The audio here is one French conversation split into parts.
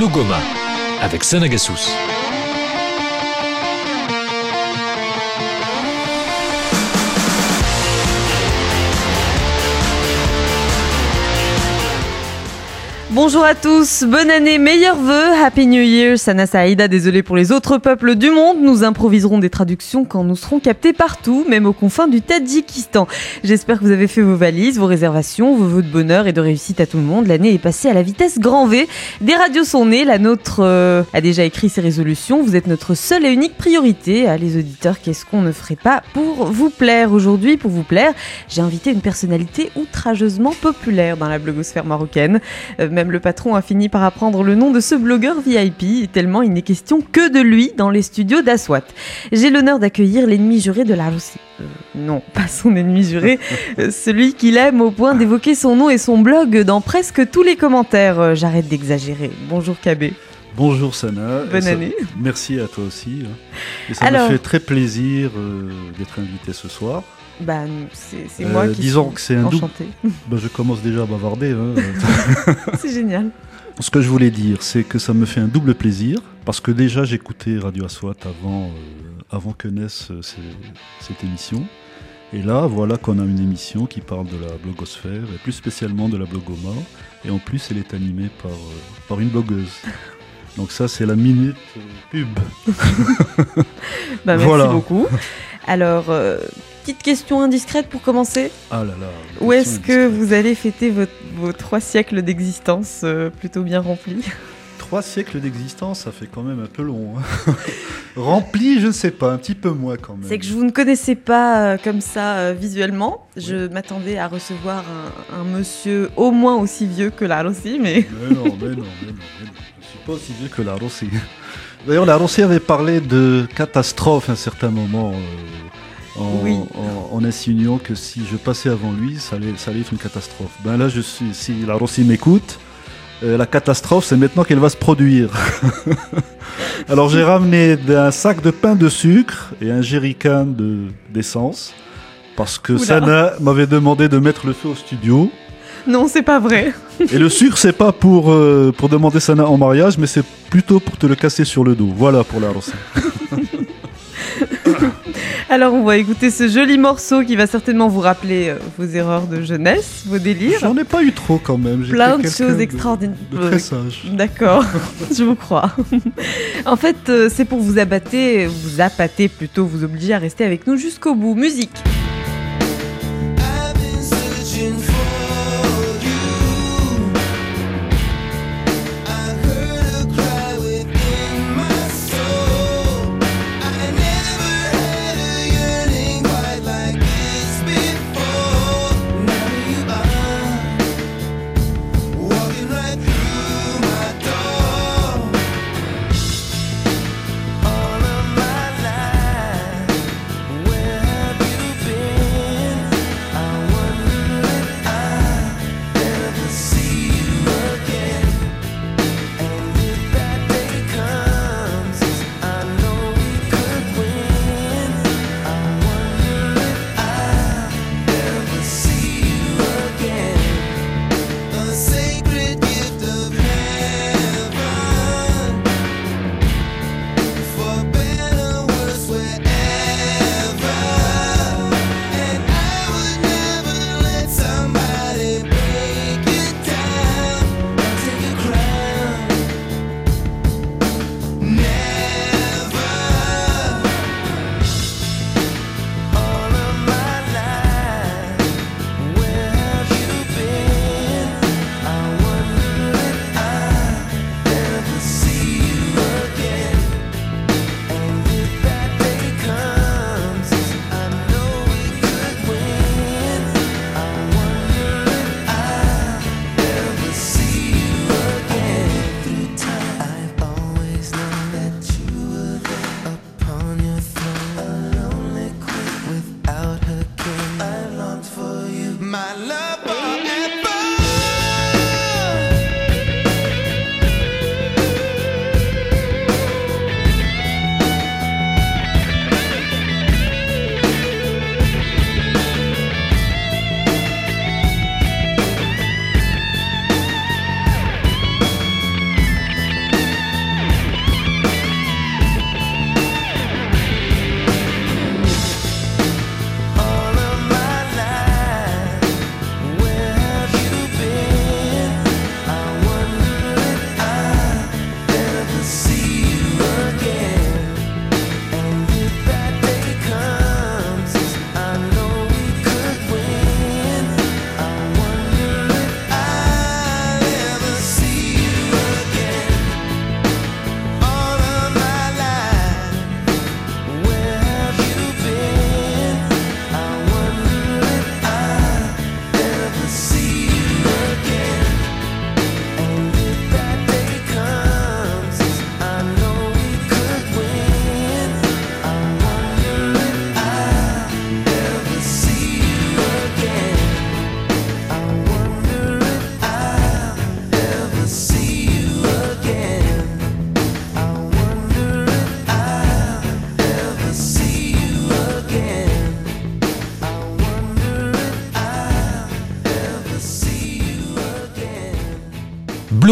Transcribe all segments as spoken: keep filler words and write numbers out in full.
Blogoma avec Sanagassus. Bonjour à tous, bonne année, meilleurs vœux, Happy New Year, Sana Saïda, désolé pour les autres peuples du monde, nous improviserons des traductions quand nous serons captés partout, même aux confins du Tadjikistan. J'espère que vous avez fait vos valises, vos réservations, vos vœux de bonheur et de réussite à tout le monde. L'année est passée à la vitesse grand V, des radios sont nées, la nôtre euh, a déjà écrit ses résolutions, vous êtes notre seule et unique priorité. Ah, les auditeurs, qu'est-ce qu'on ne ferait pas pour vous plaire aujourd'hui? Pour vous plaire, j'ai invité une personnalité outrageusement populaire dans la blogosphère marocaine, euh, même le patron a fini par apprendre le nom de ce blogueur V I P, tellement il n'est question que de lui dans les studios d'Aswat. J'ai l'honneur d'accueillir l'ennemi juré de la Russie. Euh, non, pas son ennemi juré, euh, celui qu'il aime au point d'évoquer son nom et son blog dans presque tous les commentaires. Euh, j'arrête d'exagérer. Bonjour K B. Bonjour Sana. Bonne ça, année. Merci à toi aussi. Et ça Alors, me fait très plaisir euh, d'être invité ce soir. Bah, c'est, c'est Euh, moi qui disons suis que c'est un double. enchantée. Bah, je commence déjà à bavarder. Hein. C'est génial. Ce que je voulais dire, c'est que ça me fait un double plaisir, parce que déjà j'écoutais Radio Aswat avant, euh, avant que naisse euh, ces- cette émission. Et là, voilà qu'on a une émission qui parle de la blogosphère, et plus spécialement de la blogoma. Et en plus, elle est animée par, euh, par une blogueuse. Donc ça, c'est la minute euh, pub. Bah, merci Voilà. beaucoup. Alors, euh, petite question indiscrète pour commencer. Ah là là. Où est-ce question que indiscrète. vous allez fêter votre- vos trois siècles d'existence euh, plutôt bien remplis? Trois siècles d'existence, ça fait quand même un peu long. Hein. Rempli, je ne sais pas, un petit peu moins quand même. C'est que je vous ne connaissais pas euh, comme ça euh, visuellement. Je m'attendais à recevoir un, un monsieur au moins aussi vieux que la Russie, mais... Mais non, mais non, mais non, mais non. Je ne suis pas aussi vieux que la Russie. D'ailleurs, la Russie avait parlé de catastrophe à un certain moment, euh, en, Oui. en- en insinuant que si je passais avant lui, ça allait, ça allait être une catastrophe. Ben là, je suis, si la Russie m'écoute, euh, la catastrophe, c'est maintenant qu'elle va se produire. Alors, j'ai ramené un sac de pain de sucre et un jerrycan de, d'essence, parce que Oula. Sana m'avait demandé de mettre le feu au studio. Non, c'est pas vrai. Et le sucre, c'est pas pour, euh, pour demander Sana en mariage, mais c'est plutôt pour te le casser sur le dos. Voilà pour la Russie. Alors, on va écouter ce joli morceau qui va certainement vous rappeler euh, vos erreurs de jeunesse, vos délires. J'en ai pas eu trop quand même. J'étais Plein de quelqu'un choses extraordinaires. De, de très sage. D'accord, je vous crois. En fait, euh, c'est pour vous abattre, vous appâter plutôt, vous obliger à rester avec nous jusqu'au bout. Musique. I've been searching for you. I heard a cry within my soul. I never had a yearning quite like this before. Now you are walking right through my door. All of my life, where have you been?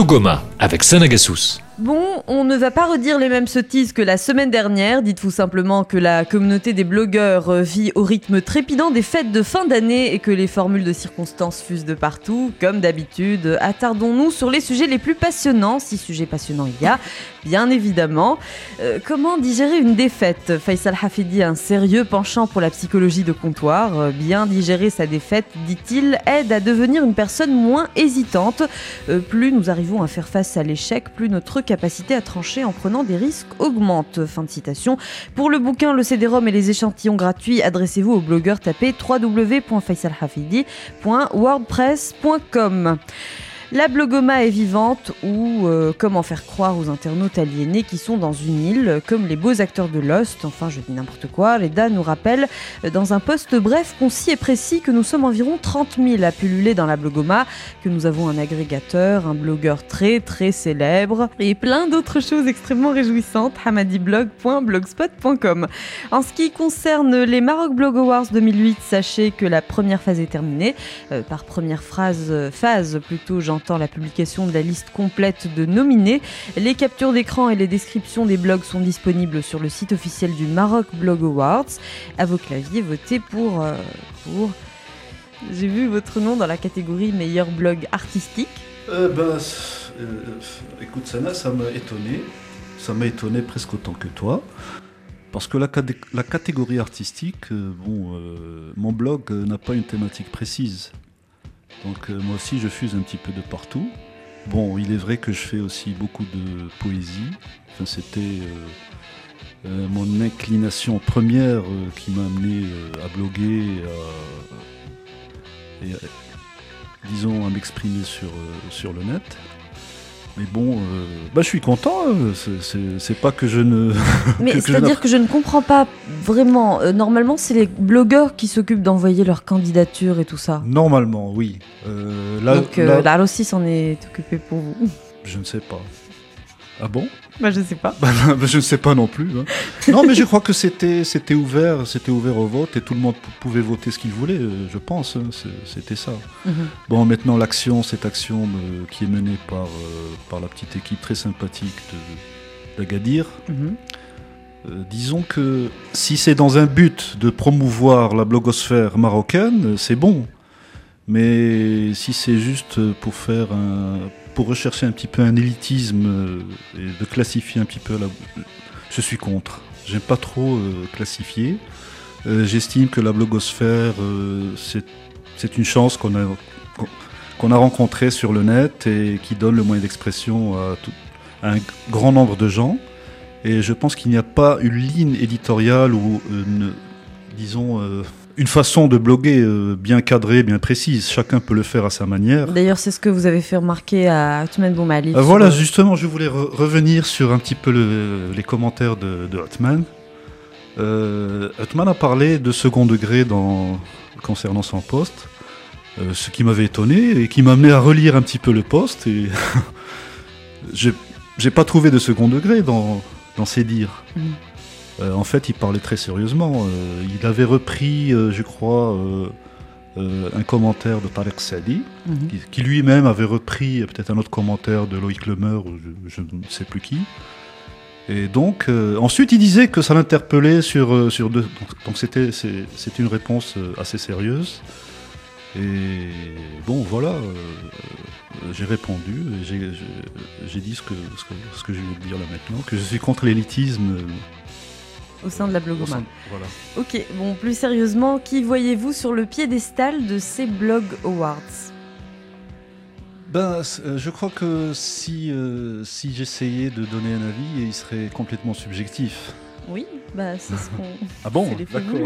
Blogoma avec Sanagasous. Bon, on ne va pas redire les mêmes sottises que la semaine dernière. Dites-vous simplement que la communauté des blogueurs vit au rythme trépidant des fêtes de fin d'année et que les formules de circonstances fusent de partout. Comme d'habitude, attardons-nous sur les sujets les plus passionnants, si sujets passionnants il y a, bien évidemment. Euh, comment digérer une défaite ? Faisal Hafidi a un sérieux penchant pour la psychologie de comptoir. Euh, bien digérer sa défaite, dit-il, aide à devenir une personne moins hésitante. Euh, plus nous arrivons à faire face à l'échec, plus notre capacité à trancher en prenant des risques augmente. Fin de citation. Pour le bouquin, le C D-ROM et les échantillons gratuits, adressez-vous au blogueur, tapez w w w point faisal hafidi point wordpress point com. La blogoma est vivante ou euh, comment faire croire aux internautes aliénés qui sont dans une île, comme les beaux acteurs de Lost, enfin je dis n'importe quoi. Reda nous rappelle euh, dans un post bref, concis et précis que nous sommes environ trente mille à pulluler dans la blogoma, que nous avons un agrégateur, un blogueur très très célèbre et plein d'autres choses extrêmement réjouissantes. hamadiblog point blogspot point com. En ce qui concerne les Maroc Blog Awards deux mille huit, sachez que la première phase est terminée. Euh, par première phrase, phase plutôt, j'entends la publication de la liste complète de nominés. Les captures d'écran et les descriptions des blogs sont disponibles sur le site officiel du Maroc Blog Awards. À vos claviers, votez pour... Euh, pour... J'ai vu votre nom dans la catégorie meilleur blog artistique. Euh, ben, euh, écoute, Sana, ça m'a étonné. Ça m'a étonné presque autant que toi. Parce que la, cadé- la catégorie artistique, euh, bon, euh, mon blog euh, n'a pas une thématique précise. Donc euh, moi aussi je fuse un petit peu de partout. Bon, il est vrai que je fais aussi beaucoup de poésie. Enfin, c'était euh, euh, mon inclination première euh, qui m'a amené euh, à bloguer et, à, et à, disons à m'exprimer sur, euh, sur le net. Mais bon, euh, bah, je suis content, hein. c'est, c'est, c'est pas que je ne... Mais que- que je c'est-à-dire n'app- que je ne comprends pas vraiment. Euh, normalement, c'est les blogueurs qui s'occupent d'envoyer leur candidature et tout ça. Normalement, oui. Euh, là, Donc euh, là, la Rossi s'en est occupée pour vous. je ne sais pas. Ah bon? Bah je sais pas. Bah, je ne sais pas non plus. hein. Non, mais je crois que c'était, c'était ouvert, c'était ouvert au vote et tout le monde p- pouvait voter ce qu'il voulait, euh, je pense. hein, c'est- c'était ça. Mhm. Bon, maintenant, l'action, cette action euh, qui est menée par, euh, par la petite équipe très sympathique de, d'Agadir, Mhm. euh, disons que si c'est dans un but de promouvoir la blogosphère marocaine, c'est bon. Mais si c'est juste pour faire un, pour rechercher un petit peu un élitisme euh, et de classifier un petit peu la, je suis contre. J'aime pas trop euh, classifier. Euh, j'estime que la blogosphère euh, c'est, c'est une chance qu'on a qu'on, qu'on a rencontrée sur le net et qui donne le moyen d'expression à, tout, à un grand nombre de gens. Et je pense qu'il n'y a pas une ligne éditoriale ou une, disons, euh, une façon de bloguer euh, bien cadrée, bien précise. Chacun peut le faire à sa manière. D'ailleurs, c'est ce que vous avez fait remarquer à Othman Boumali. Euh, voilà, justement, je voulais re- revenir sur un petit peu le- les commentaires de, de Othman. Euh, Othman a parlé de second degré dans, concernant son poste, euh, ce qui m'avait étonné et qui m'a amené à relire un petit peu le poste. Et j'ai, j'ai pas trouvé de second degré dans, dans ses dires. Mhm. Euh, en fait, il parlait très sérieusement. Euh, il avait repris, euh, je crois, euh, euh, un commentaire de Tariq Saadi, Mhm. qui, qui lui-même avait repris euh, peut-être un autre commentaire de Loïc Lemeur, ou je, je ne sais plus qui. Et donc, euh, ensuite, il disait que ça l'interpellait sur, euh, sur deux. Donc, donc c'était, c'est, c'était une réponse euh, assez sérieuse. Et bon, voilà, euh, euh, j'ai répondu, et j'ai, j'ai, j'ai dit ce que, ce, que, ce que je vais dire là maintenant, que je suis contre l'élitisme. euh, Au sein de la au blogoma. sein- Voilà. Ok, bon, plus sérieusement, qui voyez-vous sur le piédestal de ces Blog Awards ? Ben, c- euh, je crois que si, euh, si j'essayais de donner un avis, il serait complètement subjectif. Oui, bah c'est ce qu'on... Ah bon, C'est les faits d'accord. voulus.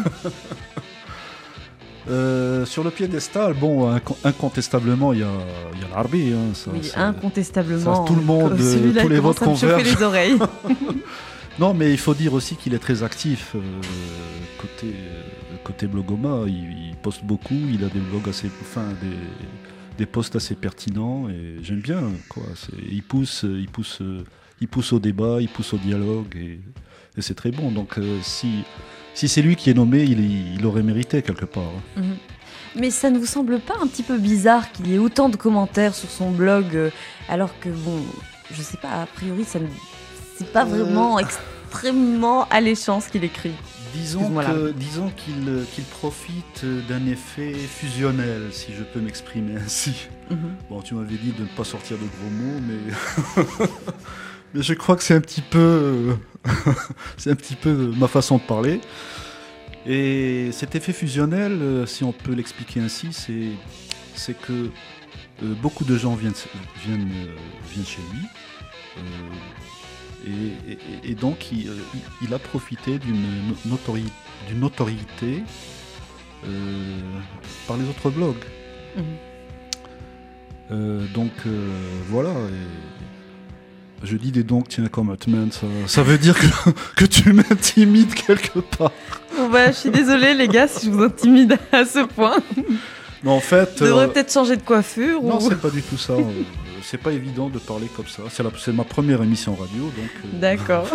Euh, sur le piédestal, bon, inco- incontestablement, il y a, il y a l'Arbi. Hein, ça, Oui, c'est- incontestablement. ça, tout le monde, euh, euh, celui-là, tous il les commence votes à me chauffer convergent. les oreilles. Non, mais il faut dire aussi qu'il est très actif euh, côté, euh, côté blogoma. Il, il poste beaucoup, il a des blogs assez, enfin des, des posts assez pertinents et j'aime bien quoi. C'est, il pousse, il pousse, euh, il pousse au débat, il pousse au dialogue, et, et c'est très bon. Donc euh, si, si c'est lui qui est nommé, il, il aurait mérité quelque part. Hein. Mhm. Mais ça ne vous semble pas un petit peu bizarre qu'il y ait autant de commentaires sur son blog, euh, alors que, bon, je sais pas, a priori, ça ne... c'est pas vraiment extrêmement alléchant ce qu'il écrit. Disons, Excuse-moi, là. que, disons qu'il, qu'il profite d'un effet fusionnel, si je peux m'exprimer ainsi. Mhm. Bon, tu m'avais dit de ne pas sortir de gros mots, mais, mais je crois que c'est un petit peu, c'est un petit peu ma façon de parler. Et cet effet fusionnel, euh, si on peut l'expliquer ainsi, c'est, c'est que euh, beaucoup de gens viennent, viennent, euh, viennent chez lui. Euh, et, et- et donc, il, euh, il- il a profité d'une, no- notori- d'une notoriété euh, par les autres blogs. Mhm. Euh, donc, euh, voilà. Et je dis des donc, tiens, commitment, ça, ça veut dire que, que tu m'intimides quelque part. Bon bah, je suis désolée les gars si je vous intimide à ce point. Mais en fait, Je devrais euh, peut-être changer de coiffure. non, ou... c'est pas du tout ça. euh, c'est pas évident de parler comme ça. C'est, la- c'est ma première émission radio, donc, euh, D'accord.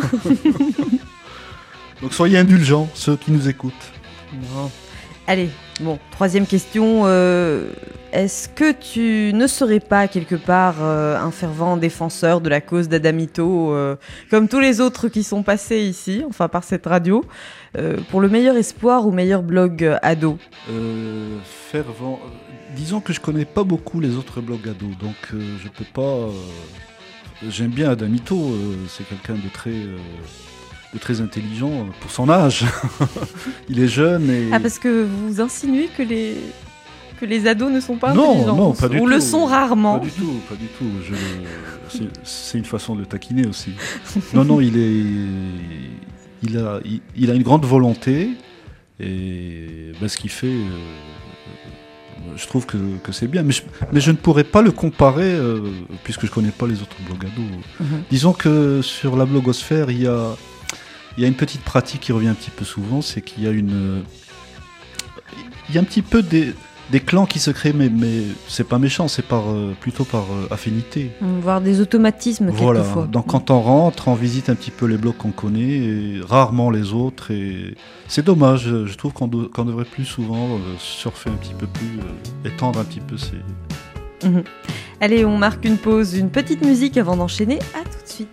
donc soyez indulgents, ceux qui nous écoutent. Non. Allez, bon, troisième question. euh, Est-ce que tu ne serais pas quelque part euh, un fervent défenseur de la cause d'Adamito, euh, comme tous les autres qui sont passés ici, enfin par cette radio, euh, pour le meilleur espoir ou meilleur blog euh, ado? Euh, fervent. euh, Disons que je connais pas beaucoup les autres blogs ados, donc euh, je peux pas. euh, J'aime bien Adamito, euh, c'est quelqu'un de très, euh, de très intelligent euh, pour son âge. Il est jeune et. Ah, parce que vous insinuez que les, que les ados ne sont pas Non, intelligents, non, pas du ou tout. le sont rarement. Pas du tout, pas du tout. Je- c'est, c'est une façon de le taquiner aussi. Non, non, il est, il a, il, il a une grande volonté et ben, ce qu'il fait, euh, je trouve que, que c'est bien. Mais je, mais je ne pourrais pas le comparer euh, puisque je connais pas les autres blogs ados. Mhm. Disons que sur la blogosphère, il y a, il y a une petite pratique qui revient un petit peu souvent, c'est qu'il y a une, il y a un petit peu des Des clans qui se créent, mais, mais c'est pas méchant, c'est par, euh, plutôt par euh, affinité. Voir des automatismes Voilà, quelquefois. donc quand on rentre, on visite un petit peu les blocs qu'on connaît, et rarement les autres, et c'est dommage, je trouve qu'on, do- qu'on devrait plus souvent euh, surfer un petit peu plus, euh, étendre un petit peu ces... Mhm. Allez, on marque une pause, une petite musique avant d'enchaîner. À tout de suite.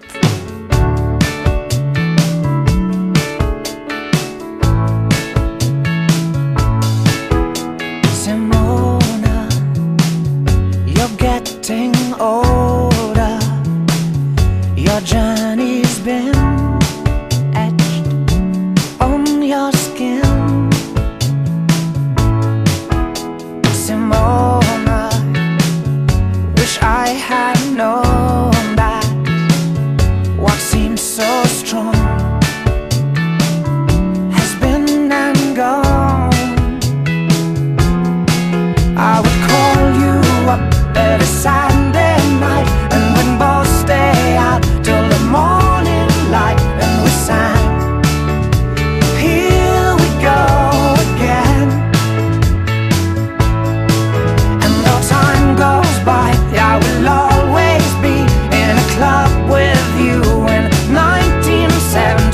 Simona, you're getting older. Your journey's been etched on your skin. Simona, wish I had known that what seemed so strong has been and gone. I would call you up every Sunday night, and we'd both stay out till the morning light, and we sang, here we go again. And though time goes by, I will always be in a club with you in nineteen seventy.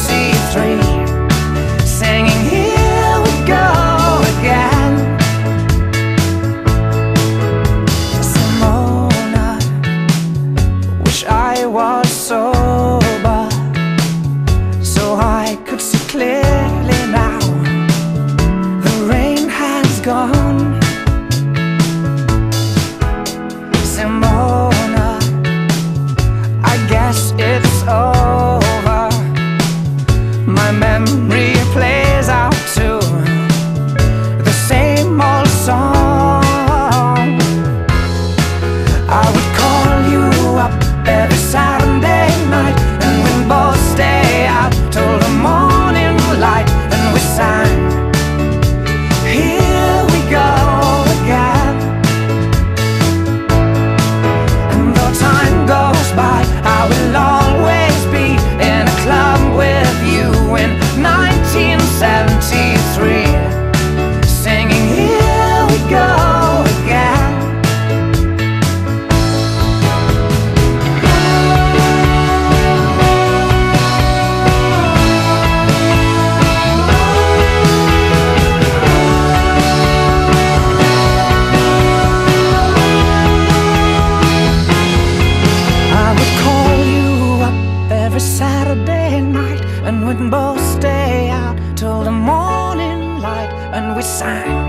Saturday night, and we'd both stay out till the morning light, and we sang,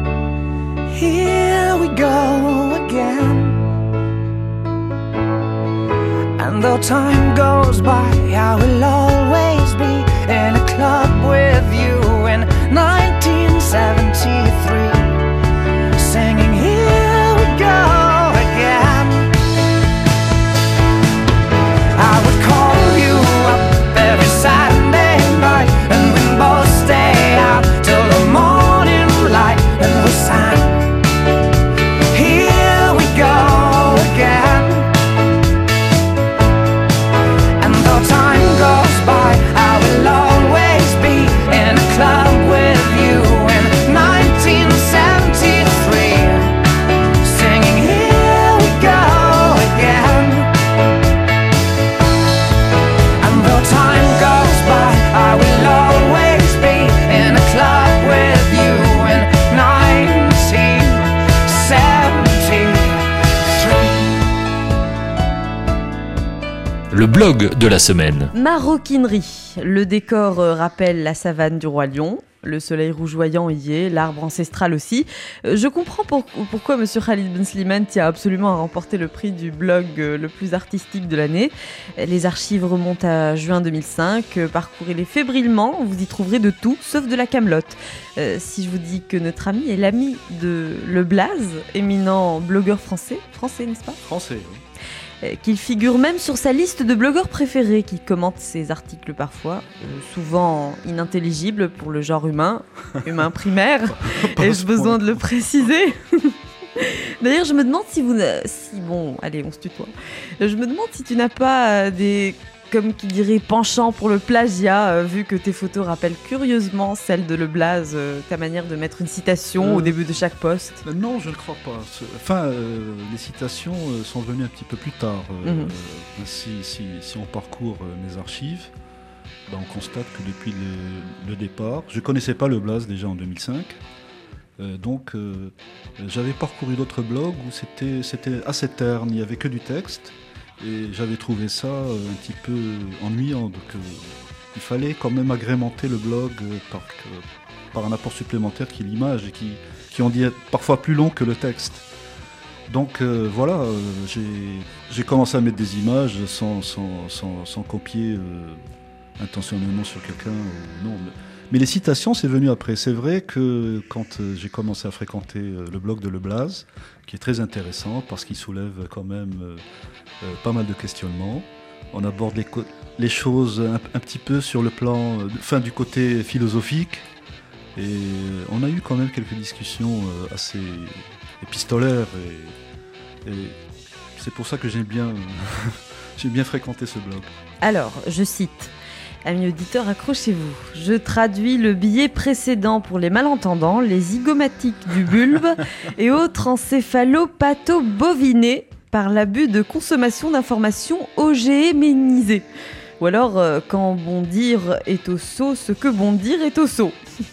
here we go again. And though time goes by, I will always be in a club with you in nineteen seventy-three, singing here we go again. I would call you up every Saturday night, and we'd both stay out till the morning light, and we sang, here we go again. And though time goes by, I will always be in a club with you in nineteen seventy-three, singing here we go again. And though time goes by, I will always be in a club with you in nineteen seventy-three. Le blog de la semaine. Maroquinerie. Le décor euh, rappelle la savane du roi lion. Le soleil rougeoyant y est, l'arbre ancestral aussi. Euh, je comprends pour- pourquoi Monsieur Khalid Ben Slimane tient absolument à remporter le prix du blog euh, le plus artistique de l'année. Euh, Les archives remontent à juin deux mille cinq. Euh, Parcourez-les fébrilement, vous y trouverez de tout, sauf de la camelote. Euh, si je vous dis que notre ami est l'ami de Le Blaze, éminent blogueur français, français n'est-ce pas ? Français, oui. Euh, qu'il figure même sur sa liste de blogueurs préférés, qui commentent ses articles parfois, euh, souvent inintelligibles pour le genre humain, humain primaire, ai-je besoin de le préciser ? D'ailleurs, je me demande si vous... n'a- si bon, allez, on se tutoie. Euh, Je me demande si tu n'as pas euh, des... comme qui dirait penchant pour le plagiat, euh, vu que tes photos rappellent curieusement celles de Le Blaze, euh, ta manière de mettre une citation Euh, au début de chaque post. Euh, Non, je ne crois pas. Ce- Enfin, euh, les citations euh, sont venues un petit peu plus tard. Euh, Mhm. euh, si, si- si on parcourt euh, mes archives, ben, on constate que depuis le, le départ, je ne connaissais pas Le Blaze déjà en deux mille cinq. Euh, donc, euh, j'avais parcouru d'autres blogs où c'était c'était assez terne, il n'y avait que du texte. Et j'avais trouvé ça euh, un petit peu ennuyant. Donc, euh, il fallait quand même agrémenter le blog euh, par, que- par un apport supplémentaire qui est l'image et qui, qui en dit être parfois plus long que le texte. Donc euh, voilà, euh, j'ai- j'ai commencé à mettre des images sans, sans, sans, sans copier euh, intentionnellement sur quelqu'un. ou non. Mais, mais les citations, c'est venu après. C'est vrai que quand euh, j'ai commencé à fréquenter euh, le blog de Le Blaze, qui est très intéressant parce qu'il soulève quand même euh, euh, pas mal de questionnements, on aborde les, co- les choses un, un petit peu sur le plan, euh, enfin du côté philosophique. Et euh, on a eu quand même quelques discussions euh, assez épistolaires. Et, et c'est pour ça que j'ai bien, j'ai bien fréquenté ce blog. Alors, je cite. Amis auditeurs, accrochez-vous. Je traduis le billet précédent pour les malentendants, les zygomatiques du bulbe et autres encéphalopathobovinés par l'abus de consommation d'informations ogéménisées. Ou alors, euh, quand bon dire est au saut, ce que bon dire est au saut.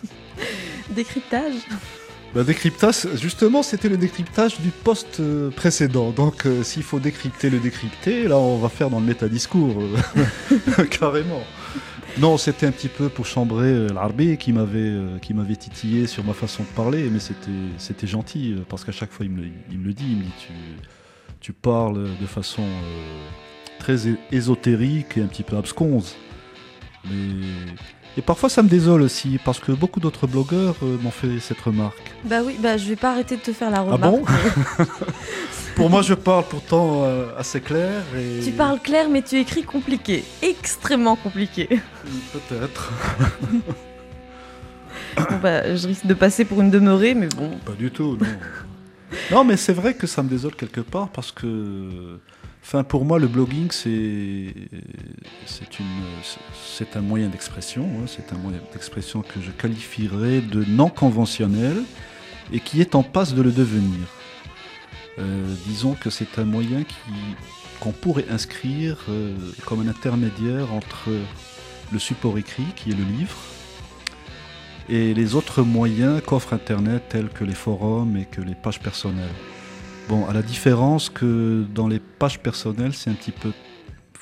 Décryptage. Bah, décryptage, justement, c'était le décryptage du poste euh, précédent. Donc, euh, s'il faut décrypter le décrypter, là, on va faire dans le métadiscours, euh, carrément. Non, c'était un petit peu pour chambrer euh, l'Arbi qui m'avait euh, qui m'avait titillé sur ma façon de parler, mais c'était c'était gentil euh, parce qu'à chaque fois il me, le- il me le dit, il me dit tu tu parles de façon euh, très é- ésotérique et un petit peu absconse. Mais et parfois ça me désole aussi parce que beaucoup d'autres blogueurs euh, m'ont fait cette remarque. Bah oui, bah je vais pas arrêter de te faire la Ah remarque. bon? Pour moi, je parle pourtant euh, assez clair et Tu parles clair, mais tu écris compliqué. Extrêmement compliqué. peut-être. Bon, bah, je risque de passer pour une demeurée, mais bon. Pas du tout, non. Non, mais c'est vrai que ça me désole quelque part parce que, enfin, pour moi, le blogging, c'est c'est une c'est un moyen d'expression. Hein, c'est un moyen d'expression que je qualifierais de non conventionnel et qui est en passe de le devenir. Euh, disons que c'est un moyen qui qu'on pourrait inscrire euh, comme un intermédiaire entre le support écrit, qui est le livre, et les autres moyens qu'offre Internet, tels que les forums et que les pages personnelles. Bon, à la différence que dans les pages personnelles, c'est un petit peu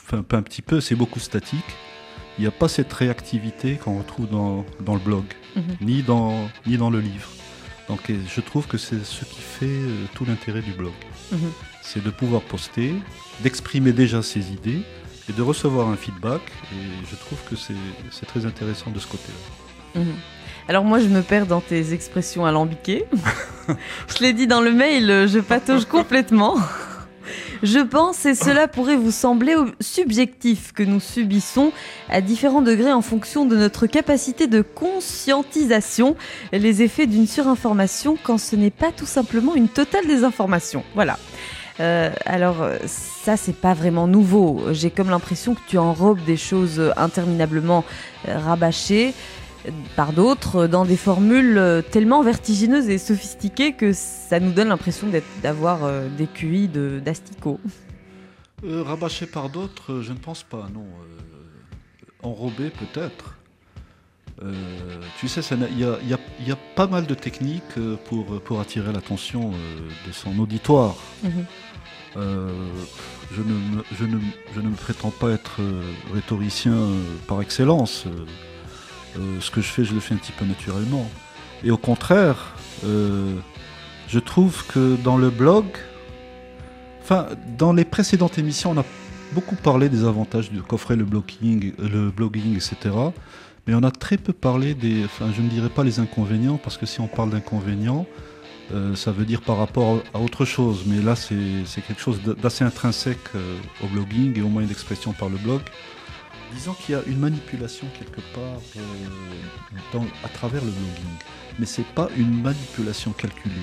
enfin pas un petit peu, c'est beaucoup statique. Il n'y a pas cette réactivité qu'on retrouve dans, dans le blog, Mhm. ni, dans, ni dans le livre. Donc et je trouve que c'est ce qui fait euh, tout l'intérêt du blog. Mhm. C'est de pouvoir poster, d'exprimer déjà ses idées et de recevoir un feedback. Et je trouve que c'est, c'est très intéressant de ce côté-là. Mhm. Alors moi je me perds dans tes expressions alambiquées. Je l'ai dit dans le mail, je patauge complètement. Je pense, et cela pourrait vous sembler subjectif, que nous subissons à différents degrés en fonction de notre capacité de conscientisation les effets d'une surinformation quand ce n'est pas tout simplement une totale désinformation. Voilà. Euh, alors ça c'est pas vraiment nouveau. J'ai comme l'impression que tu enrobes des choses interminablement euh, rabâchées par d'autres dans des formules euh, tellement vertigineuses et sophistiquées que ça nous donne l'impression d'être, d'avoir euh, des Q I de, d'asticots. Euh, rabâché par d'autres, euh, je ne pense pas, non. Euh, enrobé peut-être. Euh, tu sais, ça n'a- il y a, il y a- il y a pas mal de techniques euh, pour, pour attirer l'attention euh, de son auditoire. Mhm. Euh, je, ne, me- je, ne, je ne me prétends pas être euh, rhétoricien euh, par excellence. Euh, euh, ce que je fais, je le fais un petit peu naturellement. Et au contraire, euh, je trouve que dans le blog, enfin, dans les précédentes émissions, on a beaucoup parlé des avantages de qu'offrait le blogging, le blogging, et cetera. Mais on a très peu parlé des, enfin, je ne dirais pas les inconvénients, parce que si on parle d'inconvénients, euh, ça veut dire par rapport à autre chose. Mais là, c'est, c'est quelque chose d'assez intrinsèque euh, au blogging et au moyen d'expression par le blog. Disons qu'il y a une manipulation quelque part euh, dans- à travers le blogging. Mais c'est pas une manipulation calculée.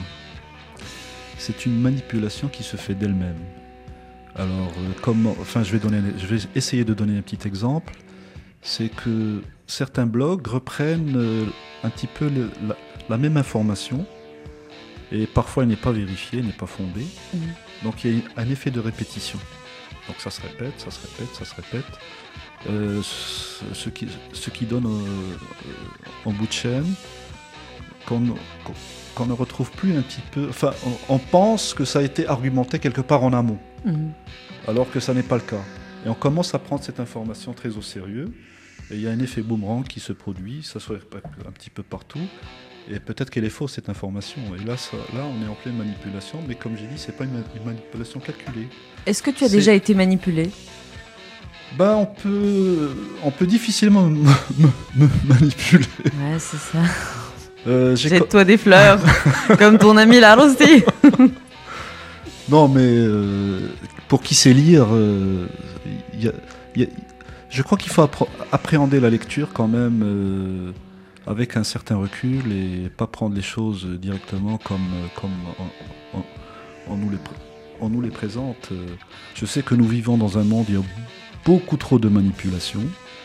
C'est une manipulation qui se fait d'elle-même. Alors, euh, comment, enfin, je vais, donner, je vais essayer de donner un petit exemple. C'est que certains blogs reprennent euh, un petit peu le- la, la même information et parfois elle n'est pas vérifiée, n'est pas fondée. Mhm. Donc il y a un effet de répétition. Donc ça se répète, ça se répète, ça se répète. Euh, ce, ce qui, ce qui donne euh, euh, en bout de chaîne qu'on qu'on- qu'on ne retrouve plus un petit peu... Enfin, on, on pense que ça a été argumenté quelque part en amont, Mhm. alors que ça n'est pas le cas. Et on commence à prendre cette information très au sérieux, et il y a un effet boomerang qui se produit, ça se répète un petit peu partout, et peut-être qu'elle est fausse cette information. Et là, ça- là on est en pleine manipulation, mais comme j'ai dit, c'est pas une, ma- une manipulation calculée. Est-ce que tu as C'est- déjà été manipulé ? Ben, on peut, on peut difficilement me, me- me manipuler. Ouais, c'est ça. Euh, j'ai co- Jette-toi des fleurs, comme ton ami Larosti. Non, mais euh, pour qui sait lire, euh, il y a- il y a- je crois qu'il faut appro- appréhender la lecture quand même euh, avec un certain recul et pas prendre les choses directement comme, comme on, on- on nous les, pr- on nous les présente. Euh, Je sais que nous vivons dans un monde où il y a beaucoup trop de manipulation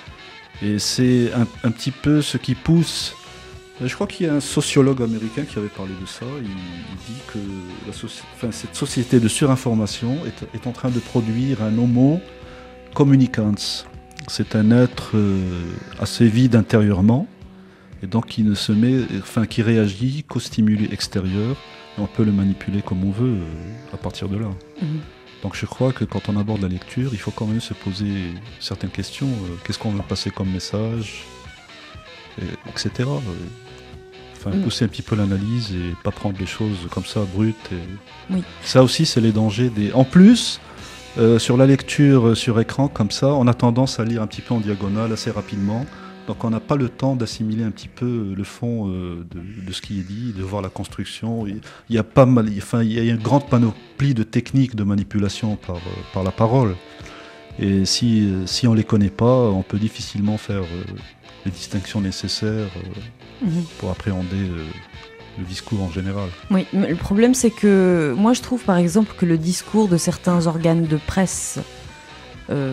et c'est un, un petit peu ce qui pousse. Je crois qu'il y a un sociologue américain qui avait parlé de ça. Il, il dit que la soci- enfin, cette société de surinformation est, est en train de produire un homo communicans. C'est un être euh, assez vide intérieurement et donc qui ne se met, enfin qui réagit qu'aux stimuli extérieurs. Et on peut le manipuler comme on veut euh, à partir de là. Mhm. Donc je crois que quand on aborde la lecture, il faut quand même se poser certaines questions. Euh, qu'est-ce qu'on veut passer comme message, et, et cetera. Euh, Enfin, Mm. pousser un petit peu l'analyse et pas prendre les choses comme ça brutes. Et... Oui. Ça aussi, c'est les dangers des. En plus, euh, sur la lecture euh, sur écran comme ça, on a tendance à lire un petit peu en diagonale assez rapidement. Donc on n'a pas le temps d'assimiler un petit peu euh, le fond euh, de, de ce qui est dit, de voir la construction. Il y a pas mal, enfin il y a une grande panoplie de techniques de manipulation par, euh, par la parole. Et si, euh, si on les connaît pas, on peut difficilement faire euh, les distinctions nécessaires euh, Mhm. pour appréhender euh, le discours en général. Oui, mais le problème c'est que moi je trouve par exemple que le discours de certains organes de presse euh,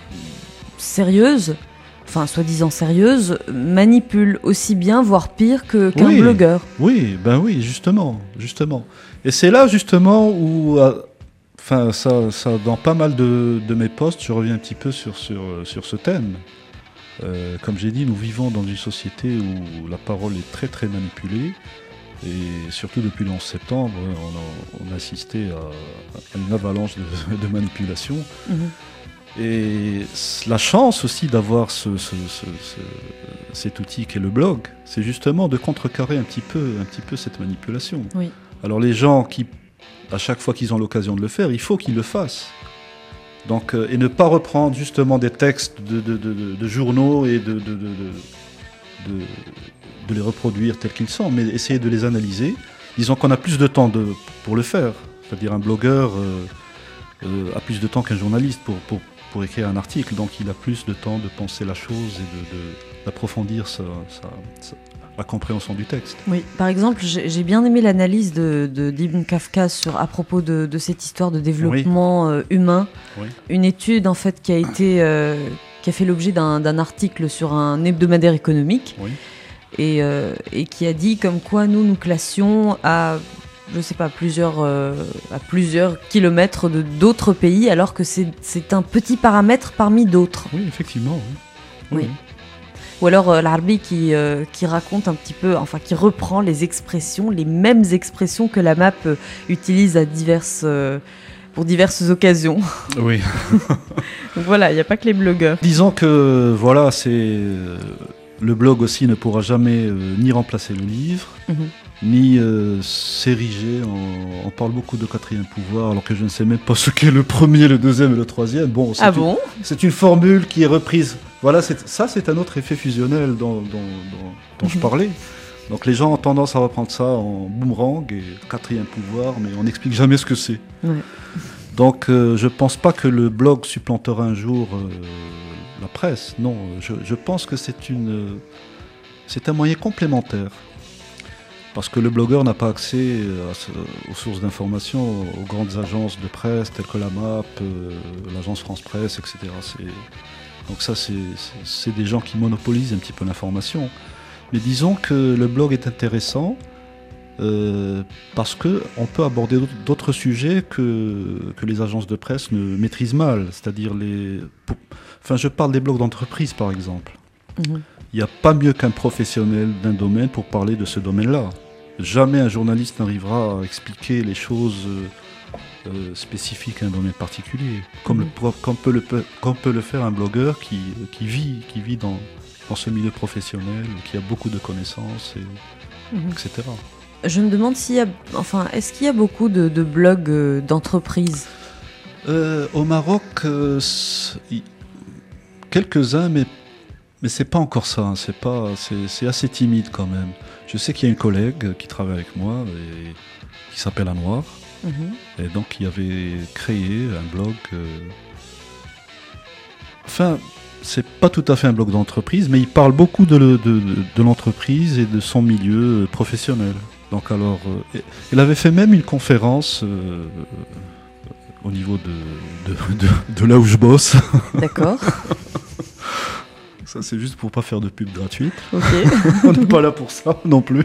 sérieuses, enfin soi-disant sérieuses, manipule aussi bien, voire pire que, qu'un Oui. blogueur. Oui, ben oui, justement, justement. Et c'est là justement où, euh, enfin ça, ça, dans pas mal de, de mes posts, je reviens un petit peu sur, sur, sur ce thème. Euh, comme j'ai dit, nous vivons dans une société où la parole est très très manipulée. Et surtout depuis le onze septembre, on a, on a assisté à, à une avalanche de, de manipulation. Mhm. Et la chance aussi d'avoir ce, ce, ce, ce, cet outil qu'est le blog, c'est justement de contrecarrer un petit peu, un petit peu cette manipulation. Oui. Alors les gens qui, à chaque fois qu'ils ont l'occasion de le faire, il faut qu'ils le fassent. Donc, euh, et ne pas reprendre justement des textes de, de, de, de, de journaux et de, de, de, de, de, de les reproduire tels qu'ils sont, mais essayer de les analyser. Disons qu'on a plus de temps de, pour le faire. C'est-à-dire un blogueur euh, euh, a plus de temps qu'un journaliste pour, pour, pour écrire un article, donc il a plus de temps de penser la chose et de, de, d'approfondir sa, sa, sa, la compréhension du texte. Oui, par exemple, j'ai j'ai bien aimé l'analyse de, de d'Ibn Kafka sur, à propos de, de cette histoire de développement oui. euh, humain. Oui. Une étude en fait qui a été, euh, qui a fait l'objet d'un, d'un article sur un hebdomadaire économique Oui. et, euh, et qui a dit comme quoi nous nous classions à, je sais pas, plusieurs, euh, à plusieurs kilomètres de d'autres pays, alors que c'est, c'est un petit paramètre parmi d'autres. Oui, effectivement. Oui. Oui. Oui. Ou alors euh, l'Arbi qui, euh, qui raconte un petit peu, enfin qui reprend les expressions, les mêmes expressions que la map euh, utilise à diverses, euh, pour diverses occasions. Oui. Donc voilà, il n'y a pas que les blogueurs. Disons que voilà, c'est euh, le blog aussi ne pourra jamais euh, ni remplacer le livre, Mhm. ni euh, s'ériger. En, on parle beaucoup de quatrième pouvoir, alors que je ne sais même pas ce qu'est le premier, le deuxième et le troisième. Bon, c'est Ah une, bon c'est une formule qui est reprise. Voilà, c'est, ça c'est un autre effet fusionnel dont, dont, dont, dont je parlais. Donc les gens ont tendance à reprendre ça en boomerang et quatrième pouvoir, mais on n'explique jamais ce que c'est. Ouais. Donc euh, je pense pas que le blog supplantera un jour euh, la presse. Non, je, je pense que c'est une, euh, c'est un moyen complémentaire. Parce que le blogueur n'a pas accès à ce, aux sources d'information, aux grandes agences de presse telles que la map, euh, l'agence France Presse, et cetera. C'est, donc ça, c'est, c'est, c'est des gens qui monopolisent un petit peu l'information. Mais disons que le blog est intéressant euh, parce qu'on peut aborder d'autres, d'autres sujets que, que les agences de presse ne maîtrisent mal. C'est-à-dire les... Pour, enfin, je parle des blogs d'entreprise, par exemple. Mhm. Il n'y a pas mieux qu'un professionnel d'un domaine pour parler de ce domaine-là. Jamais un journaliste n'arrivera à expliquer les choses euh, euh, spécifiques à un domaine particulier, comme, Mhm. le, comme, peut, le, comme peut le faire un blogueur qui, qui vit, qui vit dans, dans ce milieu professionnel, qui a beaucoup de connaissances, et, Mhm. et cetera. Je me demande s'il y a, enfin, est-ce qu'il y a beaucoup de, de blogs euh, d'entreprises ? Euh, au Maroc, euh, c'est- y- quelques-uns, mais, mais c'est pas encore ça. hein, C'est, pas, c'est, c'est assez timide quand même. Je sais qu'il y a une collègue qui travaille avec moi et qui s'appelle Anouar, Mhm. et donc qui avait créé un blog. euh, Enfin, c'est pas tout à fait un blog d'entreprise, mais il parle beaucoup de, le- de, de- de l'entreprise et de son milieu euh, professionnel. Donc alors, euh, et- il avait fait même une conférence euh, au niveau de, de, de- de là où je bosse. D'accord. Ça, c'est juste pour pas faire de pub gratuite. Ok. On n'est pas là pour ça non plus.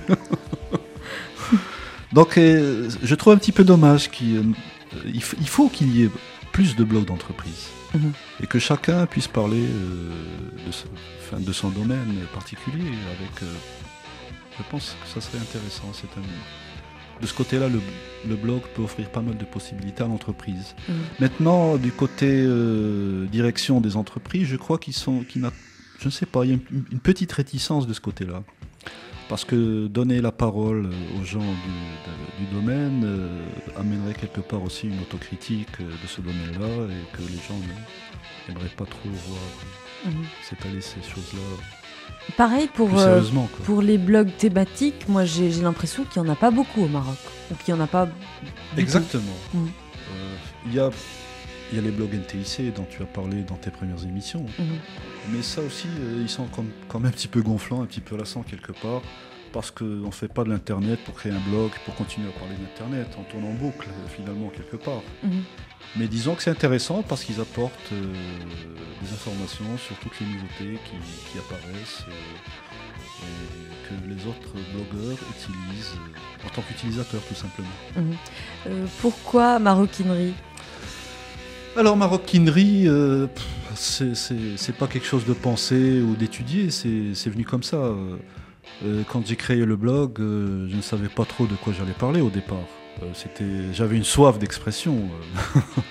Donc, euh, je trouve un petit peu dommage qu'il euh, il f- il faut qu'il y ait plus de blogs d'entreprise. Mhm. Et que chacun puisse parler euh, de, ce- enfin, de son domaine particulier. Avec, euh, je pense que ça serait intéressant. C'est un, de ce côté-là, le, le blog peut offrir pas mal de possibilités à l'entreprise. Mhm. Maintenant, du côté euh, direction des entreprises, je crois qu'ils sont, qu'ils n'a- je ne sais pas, il y a une, une petite réticence de ce côté-là. Parce que donner la parole aux gens du, de- du domaine euh, amènerait quelque part aussi une autocritique euh, de ce domaine-là et que les gens ne- n'aimeraient pas trop voir Mhm. s'étaler ces choses-là Pareil pour, plus euh, sérieusement. Quoi. pour les blogs thématiques, moi j'ai, j'ai l'impression qu'il n'y en a pas beaucoup au Maroc. Ou qu'il n'y en a pas. du Exactement. Mhm. Euh, Il y, a, il y a les blogs N T I C dont tu as parlé dans tes premières émissions. tout. Mhm. Mais ça aussi, euh, ils sont comme- quand même un petit peu gonflants, un petit peu lassants quelque part, parce qu'on ne fait pas de l'Internet pour créer un blog, pour continuer à parler d'Internet. On tourne en boucle, euh, finalement, quelque part. Mhm. Mais disons que c'est intéressant parce qu'ils apportent euh, des informations sur toutes les nouveautés qui, qui apparaissent euh, et que les autres blogueurs utilisent euh, en tant qu'utilisateurs, tout simplement. Mhm. Euh, pourquoi maroquinerie ? Alors, maroquinerie, euh, pff, c'est, c'est, c'est pas quelque chose de pensé ou d'étudié, c'est, c'est venu comme ça. Euh, euh, quand j'ai créé le blog, euh, je ne savais pas trop de quoi j'allais parler au départ. Euh, c'était, j'avais une soif d'expression. euh.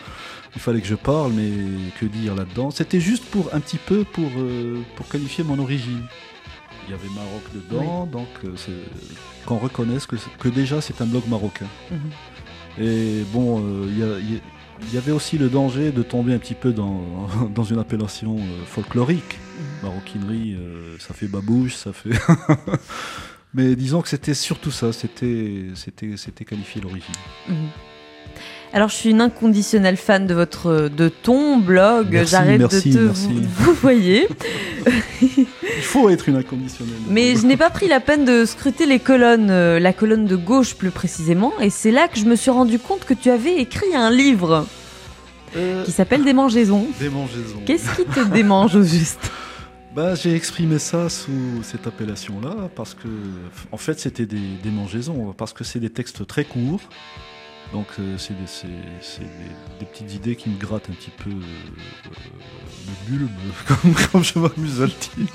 il fallait que je parle, mais que dire là-dedans? C'était juste pour un petit peu pour, euh, pour qualifier mon origine. Il y avait Maroc dedans, donc euh, c'est- qu'on reconnaisse que, que déjà c'est un blog marocain. Mhm. Et bon, euh, il y, a- il y a- il y avait aussi le danger de tomber un petit peu dans, dans une appellation euh, folklorique. Mhm. Maroquinerie, euh, ça fait babouche, ça fait... Mais disons que c'était surtout ça, c'était, c'était, c'était qualifier l'origine. Mhm. Alors, je suis une inconditionnelle fan de votre, de ton blog. Merci, J'arrête merci, de te merci. vous, vous voyez. Il faut être une inconditionnelle. Mais je n'ai pas pris la peine de scruter les colonnes, euh, la colonne de gauche plus précisément, et c'est là que je me suis rendu compte que tu avais écrit un livre Euh, qui s'appelle Démangeaison. démangeaison. Qu'est-ce qui te démange au juste? Bah, j'ai exprimé ça sous cette appellation-là parce que, en fait, c'était des démangeaisons, parce que c'est des textes très courts. Donc, euh, c'est des, c'est, c'est des, des petites idées qui me grattent un petit peu euh, le bulbe, comme, comme je m'amuse à le dire.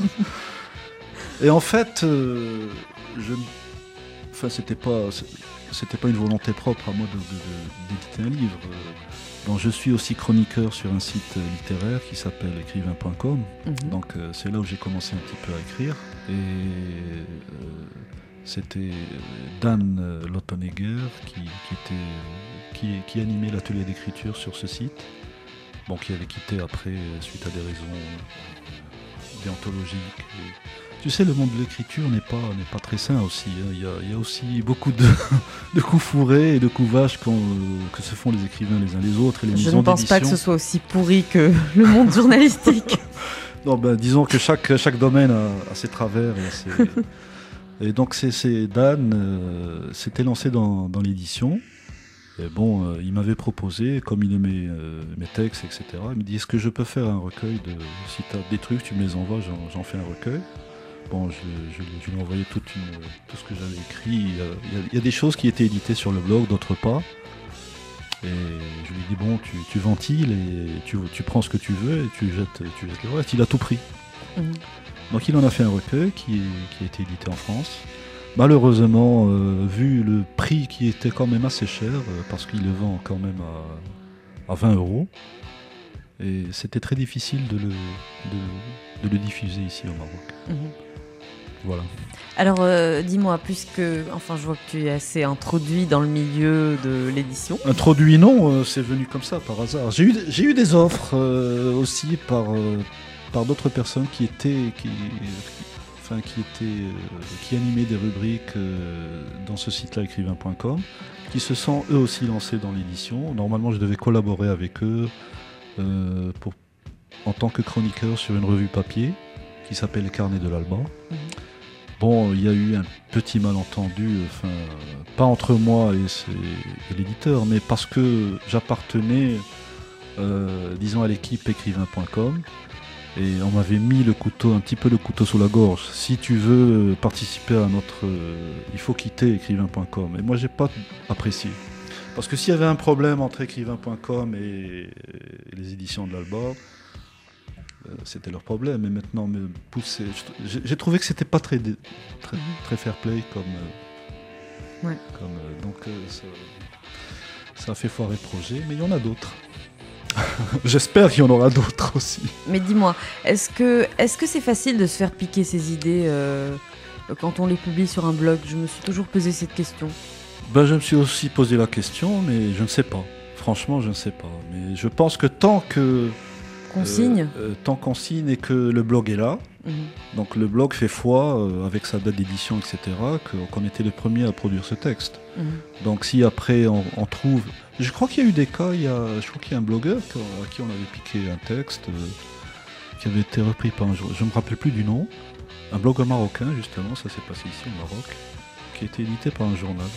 Et en fait, euh, je, enfin, c'était pas, c'était pas une volonté propre à moi de, de- de- d'éditer un livre. Donc, je suis aussi chroniqueur sur un site littéraire qui s'appelle écrivain point com. Mhm. Donc euh, c'est là où j'ai commencé un petit peu à écrire. Et euh, c'était Dan euh, Lottonegger qui, qui, était, qui, qui animait l'atelier d'écriture sur ce site. Bon, qui avait quitté après euh, suite à des raisons euh, déontologiques. Et, tu sais, le monde de l'écriture n'est pas, n'est pas très sain aussi. hein. Il y, a, il y a aussi beaucoup de, de coups fourrés et de coups vaches qu'on, euh, que se font les écrivains les uns les autres et les Je maisons ne pense pas que d'édition. ce soit aussi pourri que le monde journalistique. Non, ben, disons que chaque, chaque domaine a, a ses travers. Et, ses- et donc, c'est, c'est Dan euh, s'était lancé dans, dans l'édition. Et bon, euh, il m'avait proposé, comme il aimait euh, mes textes, et cetera. Il me dit, est-ce que je peux faire un recueil de... Si tu as des trucs, tu me les envoies, j'en, j'en fais un recueil. Bon, je, je, je lui ai envoyé toute une, tout ce que j'avais écrit. Il y, a, il y a- il y a des choses qui étaient éditées sur le blog, d'autres pas. Et je lui ai dit, bon, tu, tu ventiles et tu, tu prends ce que tu veux et tu jettes, tu jettes le reste. Il a tout pris. Mhm. Donc il en a fait un recueil qui, est- qui a été édité en France. Malheureusement, euh, vu le prix qui était quand même assez cher, euh, parce qu'il le vend quand même à, à vingt euros, et c'était très difficile de le, de, de le diffuser ici au Maroc. Mhm. Voilà. Alors, euh, dis-moi, puisque, enfin, je vois que tu es assez introduit dans le milieu de l'édition. Introduit, non, euh, c'est venu comme ça, par hasard. J'ai eu, j'ai eu des offres euh, aussi par, euh, par d'autres personnes qui étaient... Qui, enfin, qui, étaient, euh, qui animaient des rubriques euh, dans ce site-là, écrivain point com, qui se sont eux aussi lancés dans l'édition. Normalement, je devais collaborer avec eux euh, pour, en tant que chroniqueur sur une revue papier qui s'appelle Les Carnets de l'Alba. Mhm. Bon, il y a eu un petit malentendu, enfin, pas entre moi et, c'est- et l'éditeur, mais parce que j'appartenais, euh, disons, à l'équipe écrivain point com, et on m'avait mis le couteau, un petit peu le couteau sous la gorge. Si tu veux participer à notre, euh, il faut quitter écrivain point com. Et moi, j'ai pas apprécié, parce que s'il y avait un problème entre écrivain point com et, et les éditions de l'Alba, euh, c'était leur problème. Et maintenant, me pousser, j'ai, j'ai trouvé que c'était pas très, dé- très, très fair play comme, euh, Ouais. comme euh, donc euh, ça, ça a fait foirer le projet, mais il y en a d'autres. J'espère qu'il y en aura d'autres aussi. Mais dis-moi, est-ce que est-ce que c'est facile de se faire piquer ses idées euh, quand on les publie sur un blog? Je me suis toujours posé cette question. Ben, je me suis aussi posé la question, mais je ne sais pas. Franchement, je ne sais pas. Mais je pense que tant que Qu'on euh, signe euh, tant qu'on signe et que le blog est là, Mhm. donc le blog fait foi euh, avec sa date d'édition, et cetera, que- qu'on était les premiers à produire ce texte. Mhm. Donc si après on, on trouve... Je crois qu'il y a eu des cas, il y a, je crois qu'il y a un blogueur qui- à qui on avait piqué un texte euh, qui avait été repris par un jour, je ne me rappelle plus du nom, un blogueur marocain justement, ça s'est passé ici au Maroc, qui a été édité par un journal.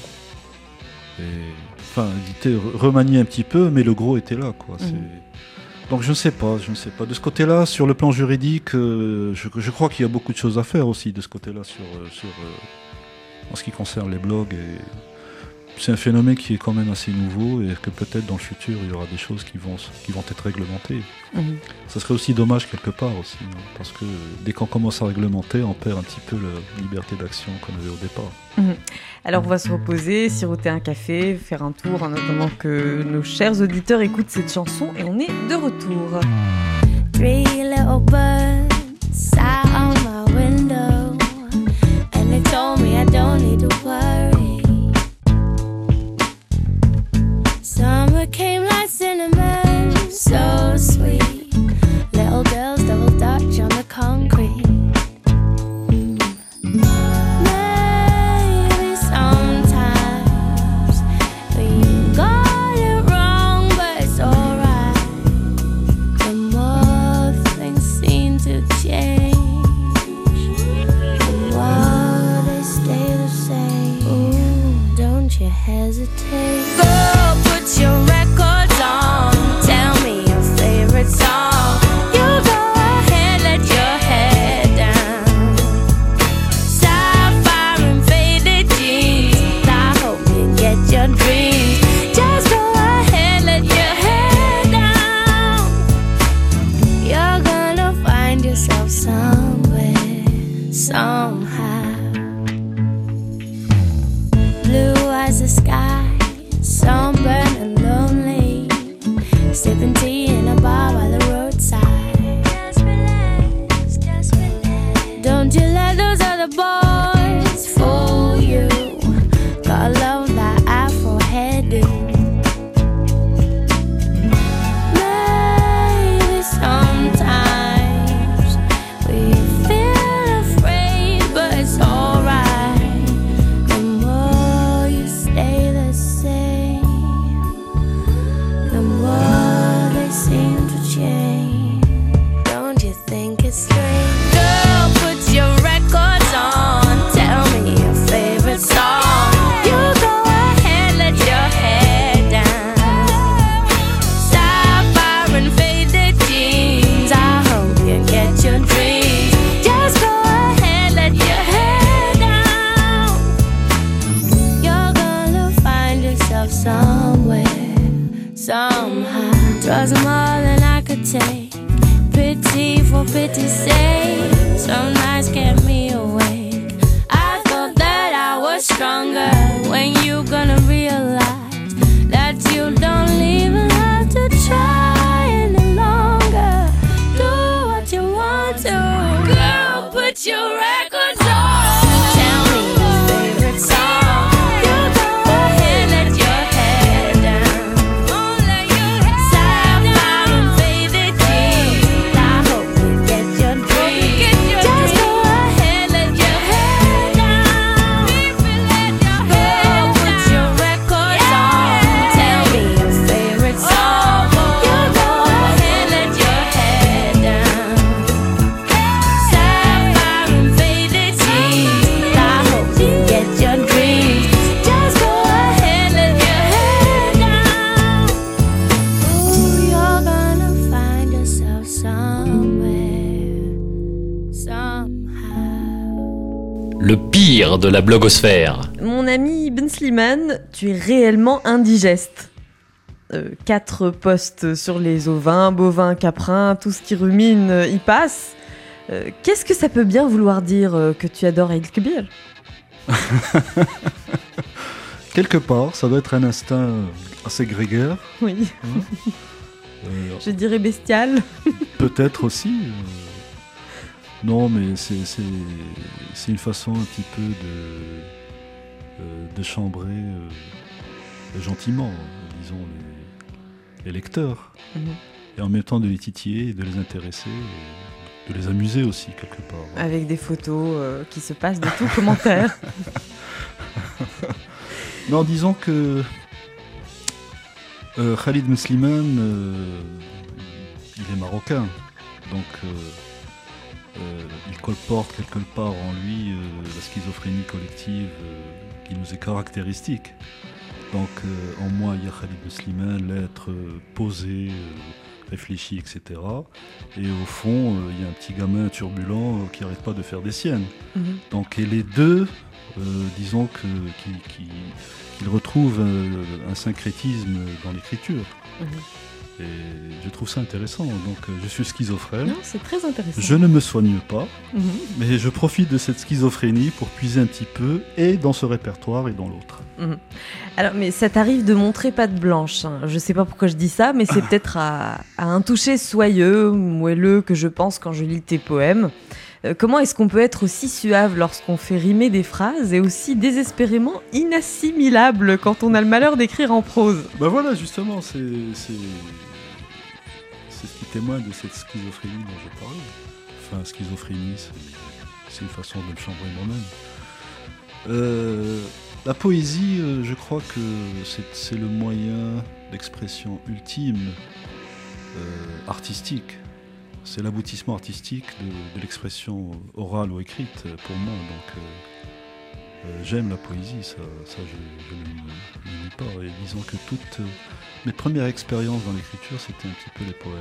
Et, enfin, édité, re- remanié un petit peu, mais le gros était là, quoi. Mhm. C'est... Donc je ne sais pas, je ne sais pas. De ce côté-là, sur le plan juridique, euh, je, je crois qu'il y a beaucoup de choses à faire aussi de ce côté-là sur, euh, sur euh, en ce qui concerne les blogs. Et c'est un phénomène qui est quand même assez nouveau et que peut-être dans le futur il y aura des choses qui vont, qui vont être réglementées. Mhm. Ça serait aussi dommage quelque part aussi, hein, parce que dès qu'on commence à réglementer, on perd un petit peu la liberté d'action qu'on avait au départ. Mhm. Alors on va se reposer, siroter un café, faire un tour en attendant que nos chers auditeurs écoutent cette chanson et on est de retour. Three little birds sat on my window, and they told me I don't need to worry. Summer came like cinnamon, so sweet. Little girls double dutch on the concrete. Mm. Maybe sometimes we got it wrong, but it's alright. The more things seem to change, the more they stay the same. Ooh, don't you hesitate. Girl, put your records on. Tell me your favorite song. You go ahead, let your head down. Sapphire and faded jeans. I hope you get your dreams. Just go ahead, let your head down. You're gonna find yourself somewhere, somehow. Blue as the sky, sunburned and lonely, sipping tea in a bar by the roadside. Just relax, just relax. Don't you let those other boys fool you. Gotta love that Afro hairdo. Maybe sometimes we feel afraid, but it's alright. The more you stay the same, the more they seem to change. Don't you think it's strange? Girl, put your records on. Tell me your favorite song. You go ahead, let your head down. Sapphire and faded jeans. I hope you get your dreams. Just go ahead, let your head down. You're gonna find yourself somewhere, somehow. Drugs are more than I could take. Pity for pity's sake. Some nights kept me awake. I thought that I was stronger. When you gonna realize that you don't even have to try any longer? Do what you want to. Girl, put your records on. Tell me your favorite song. You go ahead, let your head down. Sapphire and faded jeans. I hope you get your dreams. Just go ahead, let your head down. Girl, put your records on. Tell me your favorite song. You go ahead, let your head down. Sapphire and faded jeans. I hope you get your dreams. Just go ahead, let your head down. Ooh, you're gonna find yourself somewhere, somehow. Le pire de la blogosphère. Mon ami Ibn Slimane, tu es réellement indigeste. Euh, quatre postes sur les ovins, bovins, caprins, tout ce qui rumine euh, y passe. Euh, Qu'est-ce que ça peut bien vouloir dire euh, que tu adores El Kbir? Quelque part, ça doit être un instinct euh, assez grégaire. Oui, Euh, je dirais bestial. Peut-être aussi. euh, Non, mais c'est, c'est, c'est une façon un petit peu de, euh, de chambrer euh, gentiment, disons, les, les lecteurs. Mhm. Et en même temps de les titiller, et de les intéresser, et de les amuser aussi, quelque part. Avec des photos euh, qui se passent de tout commentaire. Non, disons que euh, Khalid Ben Slimane, euh, il est marocain, donc euh, euh, il colporte quelque part en lui euh, la schizophrénie collective euh, qui nous est caractéristique. Donc euh, en moi, il y a Khalid Ben Slimane, l'être euh, posé, euh, réfléchi, et cetera. Et au fond, euh, il y a un petit gamin turbulent euh, qui n'arrête pas de faire des siennes. Mhm. Donc et les deux Euh, disons que, qu'il, qu'il, qu'il retrouve un, un syncrétisme dans l'écriture. Mhm. Et je trouve ça intéressant. Donc euh, je suis schizophrène. Non, c'est très intéressant. Je ne me soigne pas, Mhm. mais je profite de cette schizophrénie pour puiser un petit peu, et dans ce répertoire et dans l'autre. Mhm. Alors, mais ça t'arrive de montrer patte blanche. Hein. Je sais pas pourquoi je dis ça, mais c'est peut-être à, à un toucher soyeux, moelleux que je pense quand je lis tes poèmes. Euh, comment est-ce qu'on peut être aussi suave lorsqu'on fait rimer des phrases et aussi désespérément inassimilable quand on a le malheur d'écrire en prose? Ben voilà, justement, c'est, c'est, c'est ce qui témoigne de cette schizophrénie dont je parlais. Enfin, schizophrénie, c'est, c'est une façon de le chambrer moi-même. Euh, la poésie, euh, je crois que c'est, c'est le moyen d'expression ultime, euh, artistique. C'est l'aboutissement artistique de, de l'expression orale ou écrite pour moi. Donc, euh, euh, j'aime la poésie, ça, ça je ne le nie pas. Et disons que toutes euh, mes premières expériences dans l'écriture, c'était un petit peu les poèmes.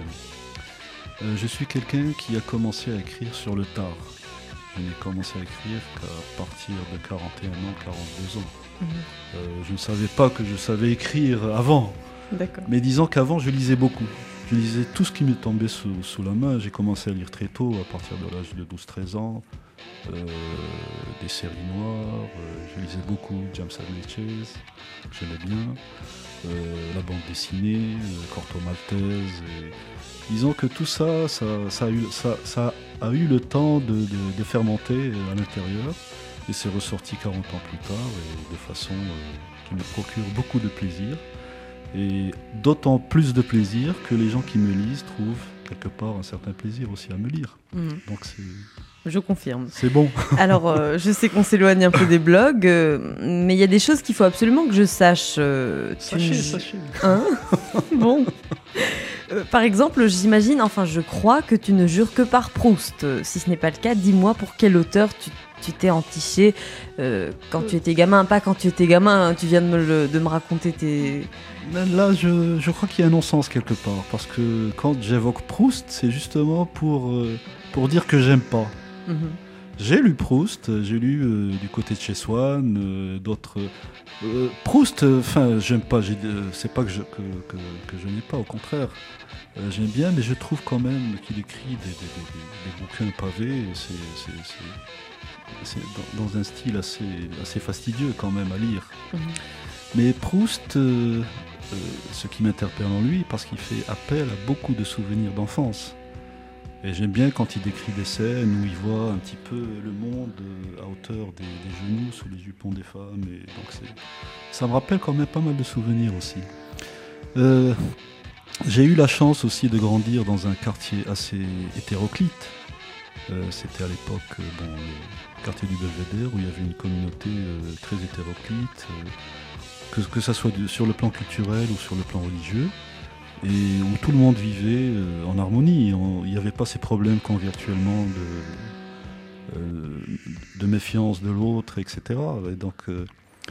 Euh, je suis quelqu'un qui a commencé à écrire sur le tard. Je n'ai commencé à écrire qu'à partir de quarante et un ans, quarante-deux ans. Mhm. Euh, je ne savais pas que je savais écrire avant. D'accord. Mais disons qu'avant, je lisais beaucoup. Je lisais tout ce qui me tombait sous, sous la main. J'ai commencé à lire très tôt, à partir de l'âge de douze treize ans. Euh, des séries noires. Euh, je lisais beaucoup James Hadley-Chase, que j'aimais bien. Euh, la bande dessinée, euh, Corto Maltese. Et disons que tout ça, ça, ça, a, eu, ça, ça a eu le temps de, de, de fermenter à l'intérieur. Et c'est ressorti quarante ans plus tard, et de façon euh, qui me procure beaucoup de plaisir. Et d'autant plus de plaisir que les gens qui me lisent trouvent quelque part un certain plaisir aussi à me lire. Mhm. Donc c'est, Je confirme. c'est bon. Alors, euh, je sais qu'on s'éloigne un peu des blogs, euh, mais il y a des choses qu'il faut absolument que je sache. euh, tu Sachez, ne- sachez. Hein Bon. Euh, par exemple, j'imagine, enfin je crois que tu ne jures que par Proust. Euh, Si ce n'est pas le cas, dis-moi pour quel auteur tu, tu t'es entiché euh, quand tu étais gamin. Pas quand tu étais gamin, hein, tu viens de me, le- de me raconter tes... Là, là, je, je crois qu'il y a un non-sens quelque part. Parce que quand j'évoque Proust, c'est justement pour, euh, pour dire que j'aime pas. Mhm. J'ai lu Proust, j'ai lu euh, du côté de chez Swann, euh, d'autres. euh, Proust, enfin, euh, j'aime pas. J'ai, euh, c'est pas que je, que, que, que je n'ai pas, au contraire. Euh, j'aime bien, mais je trouve quand même qu'il écrit des, des, des, des bouquins pavés. et C'est, c'est, c'est, c'est dans, dans un style assez, assez fastidieux quand même à lire. Mhm. Mais Proust, euh, euh, ce qui m'interpelle en lui, parce qu'il fait appel à beaucoup de souvenirs d'enfance. Et j'aime bien quand il décrit des scènes où il voit un petit peu le monde euh, à hauteur des, des genoux, sous les jupons des femmes. Et donc c'est, ça me rappelle quand même pas mal de souvenirs aussi. Euh, j'ai eu la chance aussi de grandir dans un quartier assez hétéroclite. Euh, c'était à l'époque euh, bon, le quartier du Belvédère, où il y avait une communauté euh, très hétéroclite, euh, que, que ça soit du- sur le plan culturel ou sur le plan religieux. Et où tout le monde vivait euh, en harmonie. On- Il n'y avait pas ces problèmes qu'on vit actuellement de, euh, de méfiance de l'autre, et cetera. Et, donc, euh,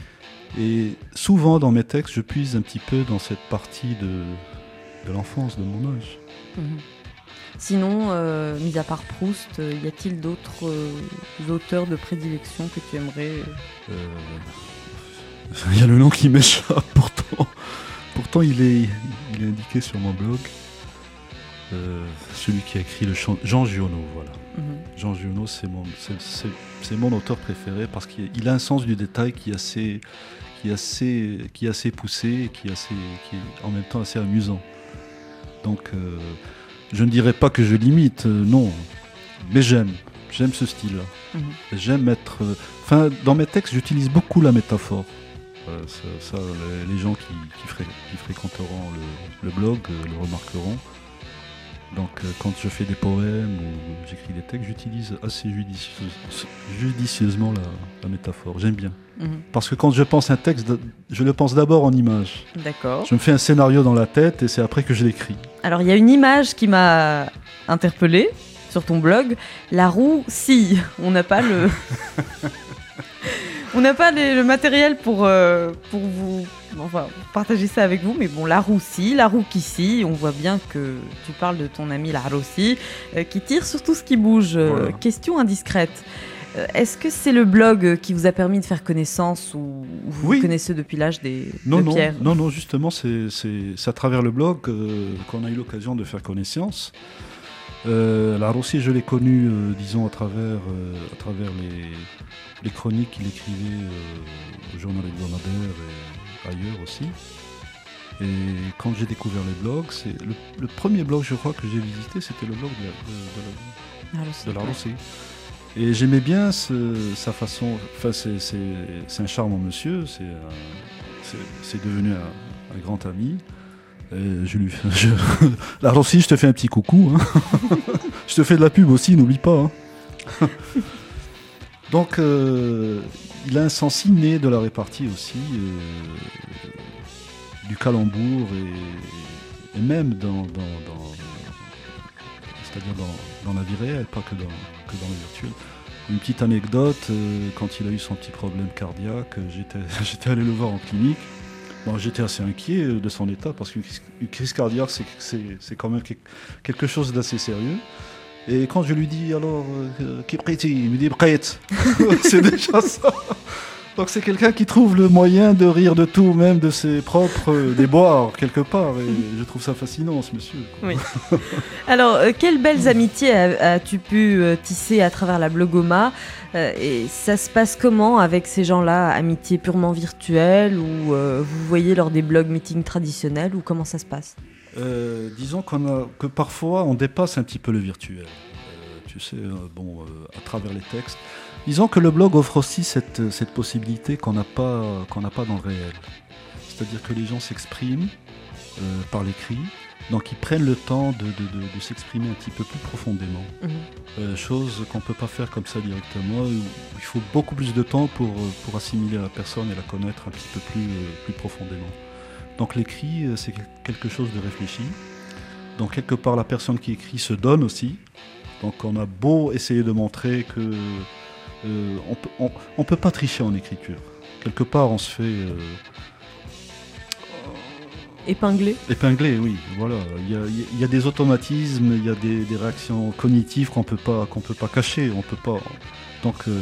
et souvent dans mes textes, je puise un petit peu dans cette partie de, de l'enfance, de mon âge. Mhm. Sinon, euh, mis à part Proust, euh, y a-t-il d'autres euh, auteurs de prédilection que tu aimerais euh, Euh, Il y a le nom qui m'échappe pourtant. Pourtant, il est, il est indiqué sur mon blog. Euh, celui qui a écrit le chant, Jean Giono, voilà. Mhm. Jean Giono, c'est mon, c'est, c'est- c'est mon auteur préféré parce qu'il il a un sens du détail qui est assez, qui est assez, qui est assez poussé et qui est, assez, qui est en même temps assez amusant. Donc, euh, je ne dirais pas que je l'imite, euh, non, mais j'aime, j'aime ce style-là. Mhm. J'aime être. euh, Enfin, dans mes textes, j'utilise beaucoup la métaphore. Euh, ça, ça, les, les gens qui, qui, fré- qui fréquenteront le, le blog euh, le remarqueront. Donc, euh, quand je fais des poèmes ou j'écris des textes, j'utilise assez judicieuse- judicieusement la, la métaphore. J'aime bien. Mhm. Parce que quand je pense un texte, je le pense d'abord en images. D'accord. Je me fais un scénario dans la tête et c'est après que je l'écris. Alors, il y a une image qui m'a interpellée sur ton blog. La roue scie. On n'a pas le... On n'a pas les- le matériel pour, euh, pour vous enfin, partager ça avec vous, mais bon, la roue scie, la roue qui scie, on voit bien que tu parles de ton ami la Rossi, euh, qui tire sur tout ce qui bouge. Euh, Voilà. Question indiscrète. Euh, Est-ce que c'est le blog qui vous a permis de faire connaissance ou vous Oui. vous connaissez depuis l'âge des, Non, de non, Pierre? non, non, justement, c'est, c'est, c'est à travers le blog euh, qu'on a eu l'occasion de faire connaissance. Euh, la Rossi, je l'ai connu, euh, disons, à travers, euh, à travers les, les chroniques qu'il écrivait euh, au journal hebdomadaire et ailleurs aussi. Et quand j'ai découvert les blogs, c'est le, le premier blog, je crois, que j'ai visité, c'était le blog de la, de, de la- Ah, le site, de la ouais. Rossi. Et j'aimais bien ce- sa façon. Enfin, c'est, c'est, c'est un charmant monsieur. C'est, un- c'est, c'est devenu un, un grand ami. Et je lui, fais- je, la Rossi, je te fais un petit coucou. Hein. Je te fais de la pub aussi, n'oublie pas. Hein. Donc, euh, il a un sens inné de la répartie aussi, euh, du calembour et, et même dans, dans, dans- c'est-à-dire dans, dans la vie réelle, pas que dans, que dans le virtuel. Une petite anecdote, euh, quand il a eu son petit problème cardiaque, euh, j'étais, j'étais allé le voir en clinique. Bon, j'étais assez inquiet euh, de son état parce qu'une crise- une crise cardiaque, c'est, c'est, c'est quand même que- quelque chose d'assez sérieux. Et quand je lui dis alors, euh, qui prête, il me dit prête. C'est déjà ça. Donc c'est quelqu'un qui trouve le moyen de rire de tout, même de ses propres euh, déboires quelque part. Et je trouve ça fascinant, ce monsieur. Oui. Alors, euh, quelles belles amitiés as- as-tu pu euh, tisser à travers la Blogoma Euh, et ça se passe comment avec ces gens-là? Amitié purement virtuelle ou euh, vous voyez lors des blog meetings traditionnels ou comment ça se passe? Euh, disons qu'on a, que parfois on dépasse un petit peu le virtuel. Euh, tu sais, euh, bon, euh, à travers les textes. Disons que le blog offre aussi cette, cette possibilité qu'on n'a pas, qu'on n'a pas dans le réel. C'est-à-dire que les gens s'expriment euh, par l'écrit, donc ils prennent le temps de, de- de- de s'exprimer un petit peu plus profondément. Mhm. Euh, chose qu'on ne peut pas faire comme ça directement, où il faut beaucoup plus de temps pour, euh, pour assimiler la personne et la connaître un petit peu plus, euh, plus profondément. Donc l'écrit, euh, c'est quel- quelque chose de réfléchi. Donc quelque part, la personne qui écrit se donne aussi. Donc on a beau essayer de montrer que euh, on peut, on, on peut pas tricher en écriture. Quelque part, on se fait euh, Épinglé? épingler, oui. Voilà, il y a, il y a des automatismes, il y a des, des réactions cognitives qu'on peut pas, qu'on peut pas cacher. On peut pas. Donc, euh,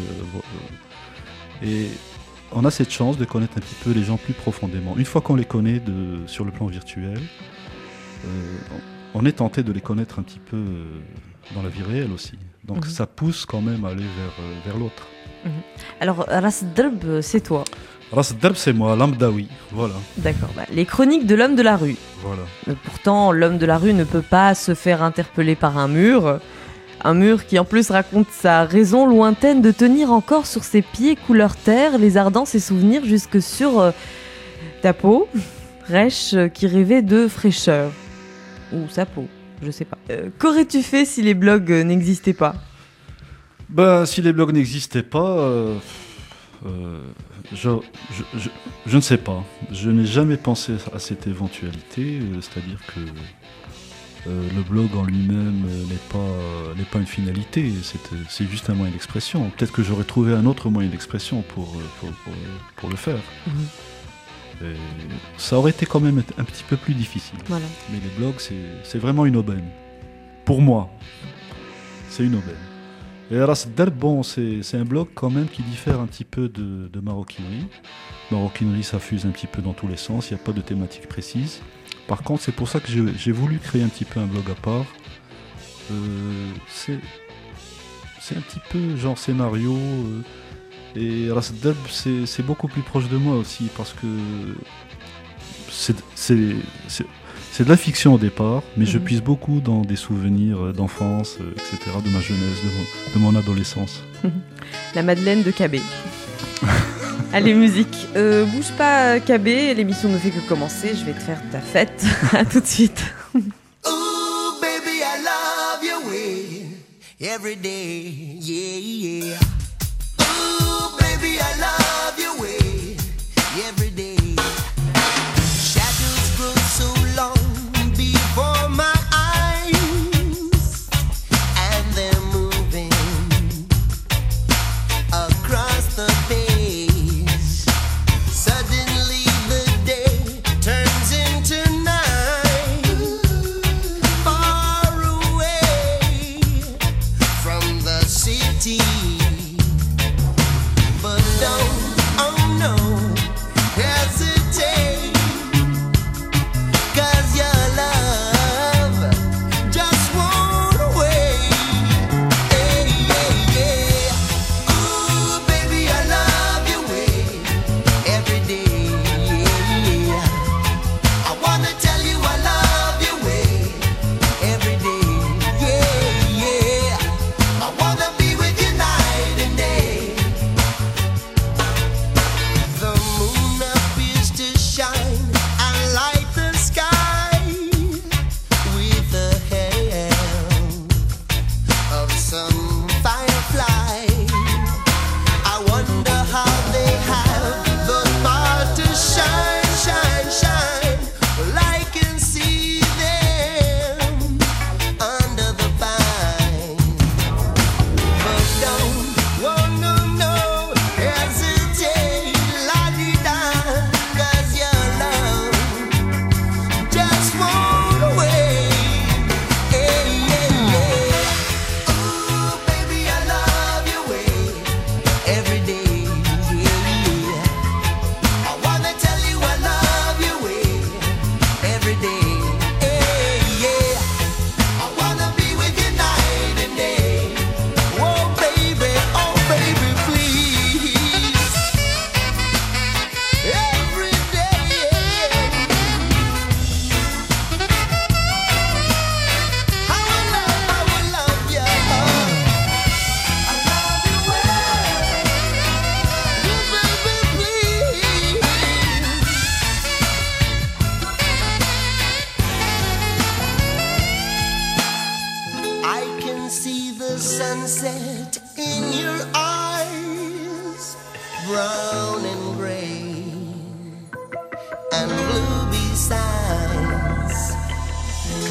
vo- et on a cette chance de connaître un petit peu les gens plus profondément. Une fois qu'on les connaît de, sur le plan virtuel, euh, on, on est tenté de les connaître un petit peu euh, dans la vie réelle aussi. Donc Mhm. ça pousse quand même à aller vers, euh, vers l'autre. Alors, Ras Drb, c'est toi. Ras Darb, c'est moi, Lamdawi. Voilà, D'accord. Bah, les chroniques de l'homme de la rue. voilà. Euh, Pourtant, l'homme de la rue ne peut pas se faire interpeller par un mur. Un mur qui en plus raconte sa raison lointaine de tenir encore sur ses pieds couleur terre, lézardant ses souvenirs jusque sur euh, ta peau, rêche euh, qui rêvait de fraîcheur. Ou sa peau, je sais pas. Euh, qu'aurais-tu fait si les blogs euh, n'existaient pas? Ben, si les blogs n'existaient pas, euh, euh, je, je, je, je ne sais pas. Je n'ai jamais pensé à cette éventualité, euh, c'est-à-dire que euh, le blog en lui-même euh, n'est pas, n'est pas une finalité, c'est, c'est juste un moyen d'expression. Peut-être que j'aurais trouvé un autre moyen d'expression pour, euh, pour, pour, pour le faire. Mhm. Et ça aurait été quand même un petit peu plus difficile. Voilà. Mais les blogs, c'est, c'est vraiment une aubaine. Pour moi, c'est une aubaine. Et Ras Darb, bon, c'est, c'est un blog quand même qui diffère un petit peu de, de maroquinerie. Maroquinerie, ça fuse un petit peu dans tous les sens, il n'y a pas de thématique précise. Par contre, c'est pour ça que j'ai, j'ai voulu créer un petit peu un blog à part. Euh, c'est, c'est un petit peu genre scénario. euh, et Ras Darb, c'est, c'est beaucoup plus proche de moi aussi, parce que c'est, c'est, c'est, c'est de la fiction au départ, mais je Mhm. puise beaucoup dans des souvenirs d'enfance, euh, et cetera, de ma jeunesse, de mon, de mon adolescence. La Madeleine de K B. Allez, musique. Euh, bouge pas, K B, l'émission ne fait que commencer. Je vais te faire ta fête. À tout de suite. Ooh, baby, I love your way every day, yeah, yeah. Ooh, baby, I love your way every day. Shadows grow so long before my eyes, and they're moving across the page. Suddenly the day turns into night, far away from the city.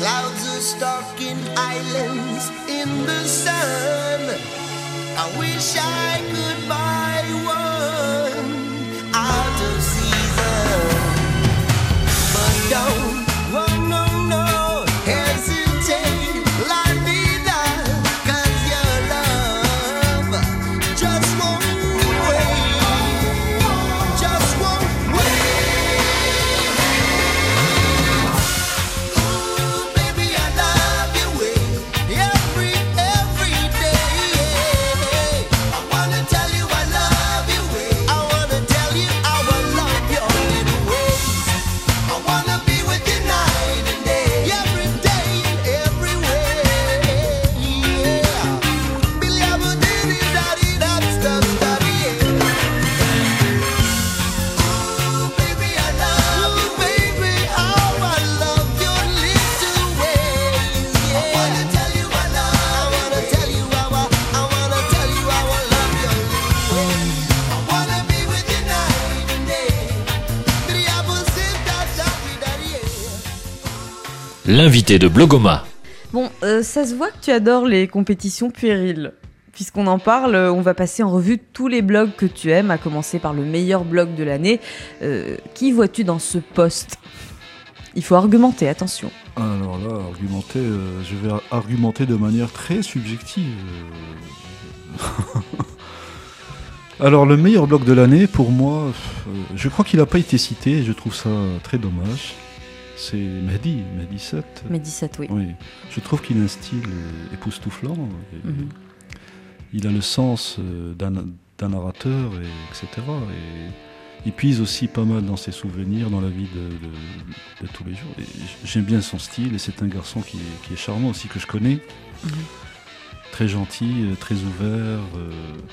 Clouds are stalking islands in the sun. I wish I could buy one out of season. But don't, oh no, no, hesitate, la vida, 'cause your love just won't wait, just won't wait. Ooh, baby, I love your way, every, every day. I wanna tell you I love your way, I wanna tell you how I love your little ways. I wanna be with you night and day, every day and every way. Yeah. Billy, I would do it, daddy, that's the study. Ooh, baby, I love you, baby, how I love your little ways. Yeah. I wanna tell you I love, I wanna tell you how I, I wanna tell you how I love your little ways. I wanna be with you night and day. Billy, I would sit down, daddy, daddy. L'invité de Blogoma. Bon, euh, ça se voit que tu adores les compétitions puériles. Puisqu'on en parle, on va passer en revue tous les blogs que tu aimes, à commencer par le meilleur blog de l'année. Euh, qui vois-tu dans ce poste ? Il faut argumenter, attention. Alors là, argumenter, euh, je vais argumenter de manière très subjective. Euh. Alors, le meilleur blog de l'année, pour moi, euh, je crois qu'il n'a pas été cité, et je trouve ça très dommage. C'est Mehdi, Mehdi sept. Mais dix-sept, oui. Oui, je trouve qu'il a un style euh, époustouflant. Et Mhm. Il a le sens euh, d'un d'un narrateur, et, etc. Et il puise aussi pas mal dans ses souvenirs, dans la vie de, de- de tous les jours. Et j- j'aime bien son style, et c'est un garçon qui est, qui est charmant aussi, que je connais. Mhm. Très gentil, euh, très ouvert, euh,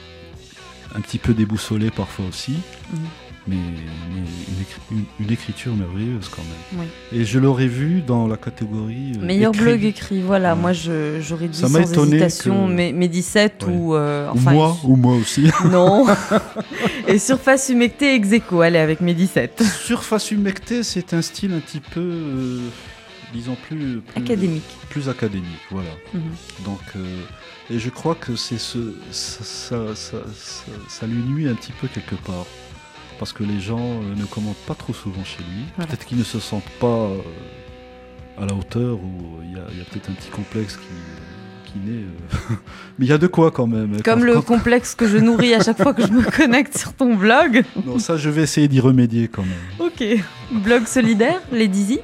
un petit peu déboussolé parfois aussi. Mhm. Mais, mais une, écri- une- une écriture merveilleuse quand même. Oui. Et je l'aurais vu dans la catégorie euh, Meilleur écrit. blog écrit, voilà. Ouais. Moi, je, j'aurais dit Ça m'a sans étonné hésitation, que- mais, mais dix-sept Ouais. ou... euh, Ou enfin, moi, ou moi aussi. Non. Et Surface Humectée ex aequo, allez, avec mes dix-sept. Surface humectée, c'est un style un petit peu, euh, disons plus, plus Académique. plus académique, voilà. Mhm. Donc, euh, et je crois que c'est ce, ça, ça, ça, ça- ça lui nuit un petit peu quelque part, parce que les gens euh, ne commentent pas trop souvent chez lui. Voilà. Peut-être qu'ils ne se sentent pas euh, à la hauteur, ou il y a, il y a peut-être un petit complexe qui, qui naît. euh. Mais il y a de quoi quand même. Comme Quand- le quand- complexe que je nourris à chaque fois que je me connecte sur ton blog. Non, ça, je vais essayer d'y remédier quand même. Ok. Blog solidaire, les Dizzy.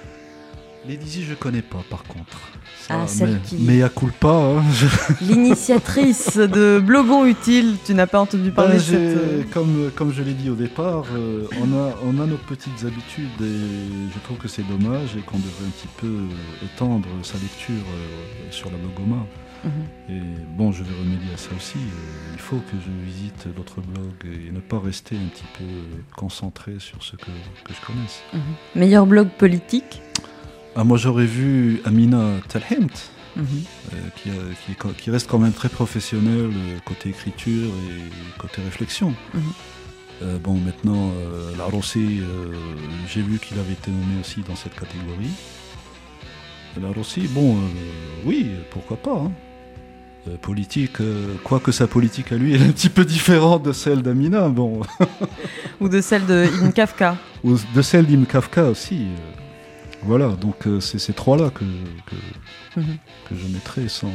Les Dizzy, je connais pas, par contre. Ah, celle mais, qui- mais à culpa, hein, je- L'initiatrice de Blogon Utile. Tu n'as pas entendu parler Ben, de cette... j'ai- euh, comme, comme je l'ai dit au départ, euh, on, a, on a nos petites habitudes, et je trouve que c'est dommage, et qu'on devrait un petit peu euh, étendre sa lecture euh, sur la Blogoma. Mhm. Et bon, je vais remédier à ça aussi. euh, il faut que je visite d'autres blogs et ne pas rester un petit peu concentré sur ce que, que je connaisse. Mhm. Meilleur blog politique. Ah, moi, j'aurais vu Amina Talhimt, Mhm. euh, qui, a- qui, est co- qui reste quand même très professionnel euh, côté écriture et côté réflexion. Mhm. Euh, bon, maintenant, euh, la Rossi, euh, j'ai vu qu'il avait été nommé aussi dans cette catégorie. La Rossi, bon, euh, oui, pourquoi pas. Hein. Euh, politique, euh, quoique sa politique à lui elle est un petit peu différente de celle d'Amina, bon, Ou de celle de Ibn Kafka. ou de celle d'Ibn Kafka aussi. euh. Voilà, donc euh, c'est ces trois-là que, que, Mhm. que je mettrai sans.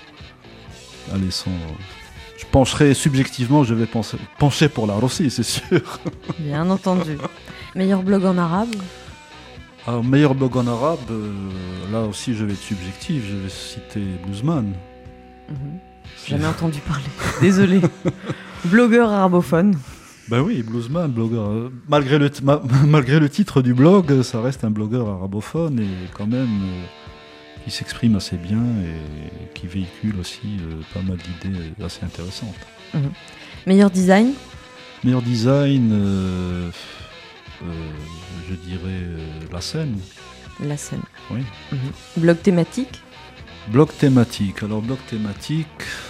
Allez, sans. Je pencherai subjectivement, je vais penser, pencher pour la Rossi, c'est sûr. Bien entendu. Meilleur blog en arabe. Alors, meilleur blog en arabe, euh, là aussi je vais être subjectif, je vais citer Bluesman. Mhm. Jamais entendu parler. Désolé. Blogueur arabophone. Ben oui, Bluesman, blogueur. euh, Malgré le, t- ma- malgré le titre du blog, ça reste un blogueur arabophone, et quand même euh, qui s'exprime assez bien et qui véhicule aussi euh, pas mal d'idées assez intéressantes. Meilleur design. Meilleur design, euh, euh, je dirais euh, la scène. La scène. Oui. Mhm. Blog thématique. Blog thématique. Alors, blog thématique,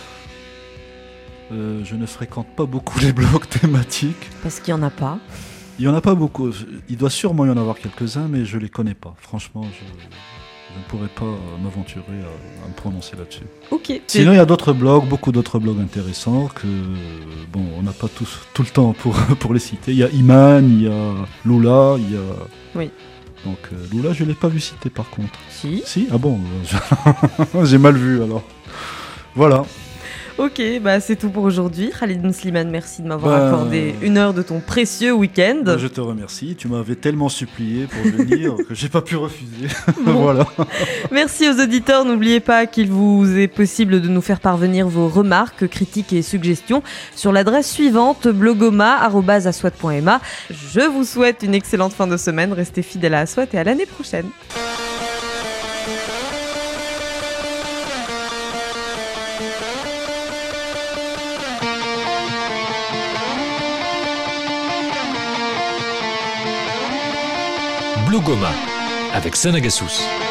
euh, je ne fréquente pas beaucoup les blogs thématiques. Parce qu'il n'y en a pas. Il n'y en a pas beaucoup. Il doit sûrement y en avoir quelques-uns, mais je ne les connais pas. Franchement, je ne pourrais pas euh, m'aventurer à, à me prononcer là-dessus. Ok. Sinon, il y a d'autres blogs, beaucoup d'autres blogs intéressants que, bon, on n'a pas tous, tout le temps pour, pour les citer. Il y a Iman, il y a Lula, il y a... Oui. Donc, euh, Lula, je ne l'ai pas vu citer par contre. Si. Si? Ah bon, euh, j'ai mal vu alors. Voilà. Ok, bah c'est tout pour aujourd'hui. Khalid Slimane, merci de m'avoir Bah, accordé une heure de ton précieux week-end. Je te remercie. Tu m'avais tellement supplié pour venir que j'ai pas pu refuser. Bon. Voilà. Merci aux auditeurs. N'oubliez pas qu'il vous est possible de nous faire parvenir vos remarques, critiques et suggestions sur l'adresse suivante blogoma arobase aswat point ma. Je vous souhaite une excellente fin de semaine. Restez fidèles à Aswat et à l'année prochaine. Blogoma avec Sanagassous.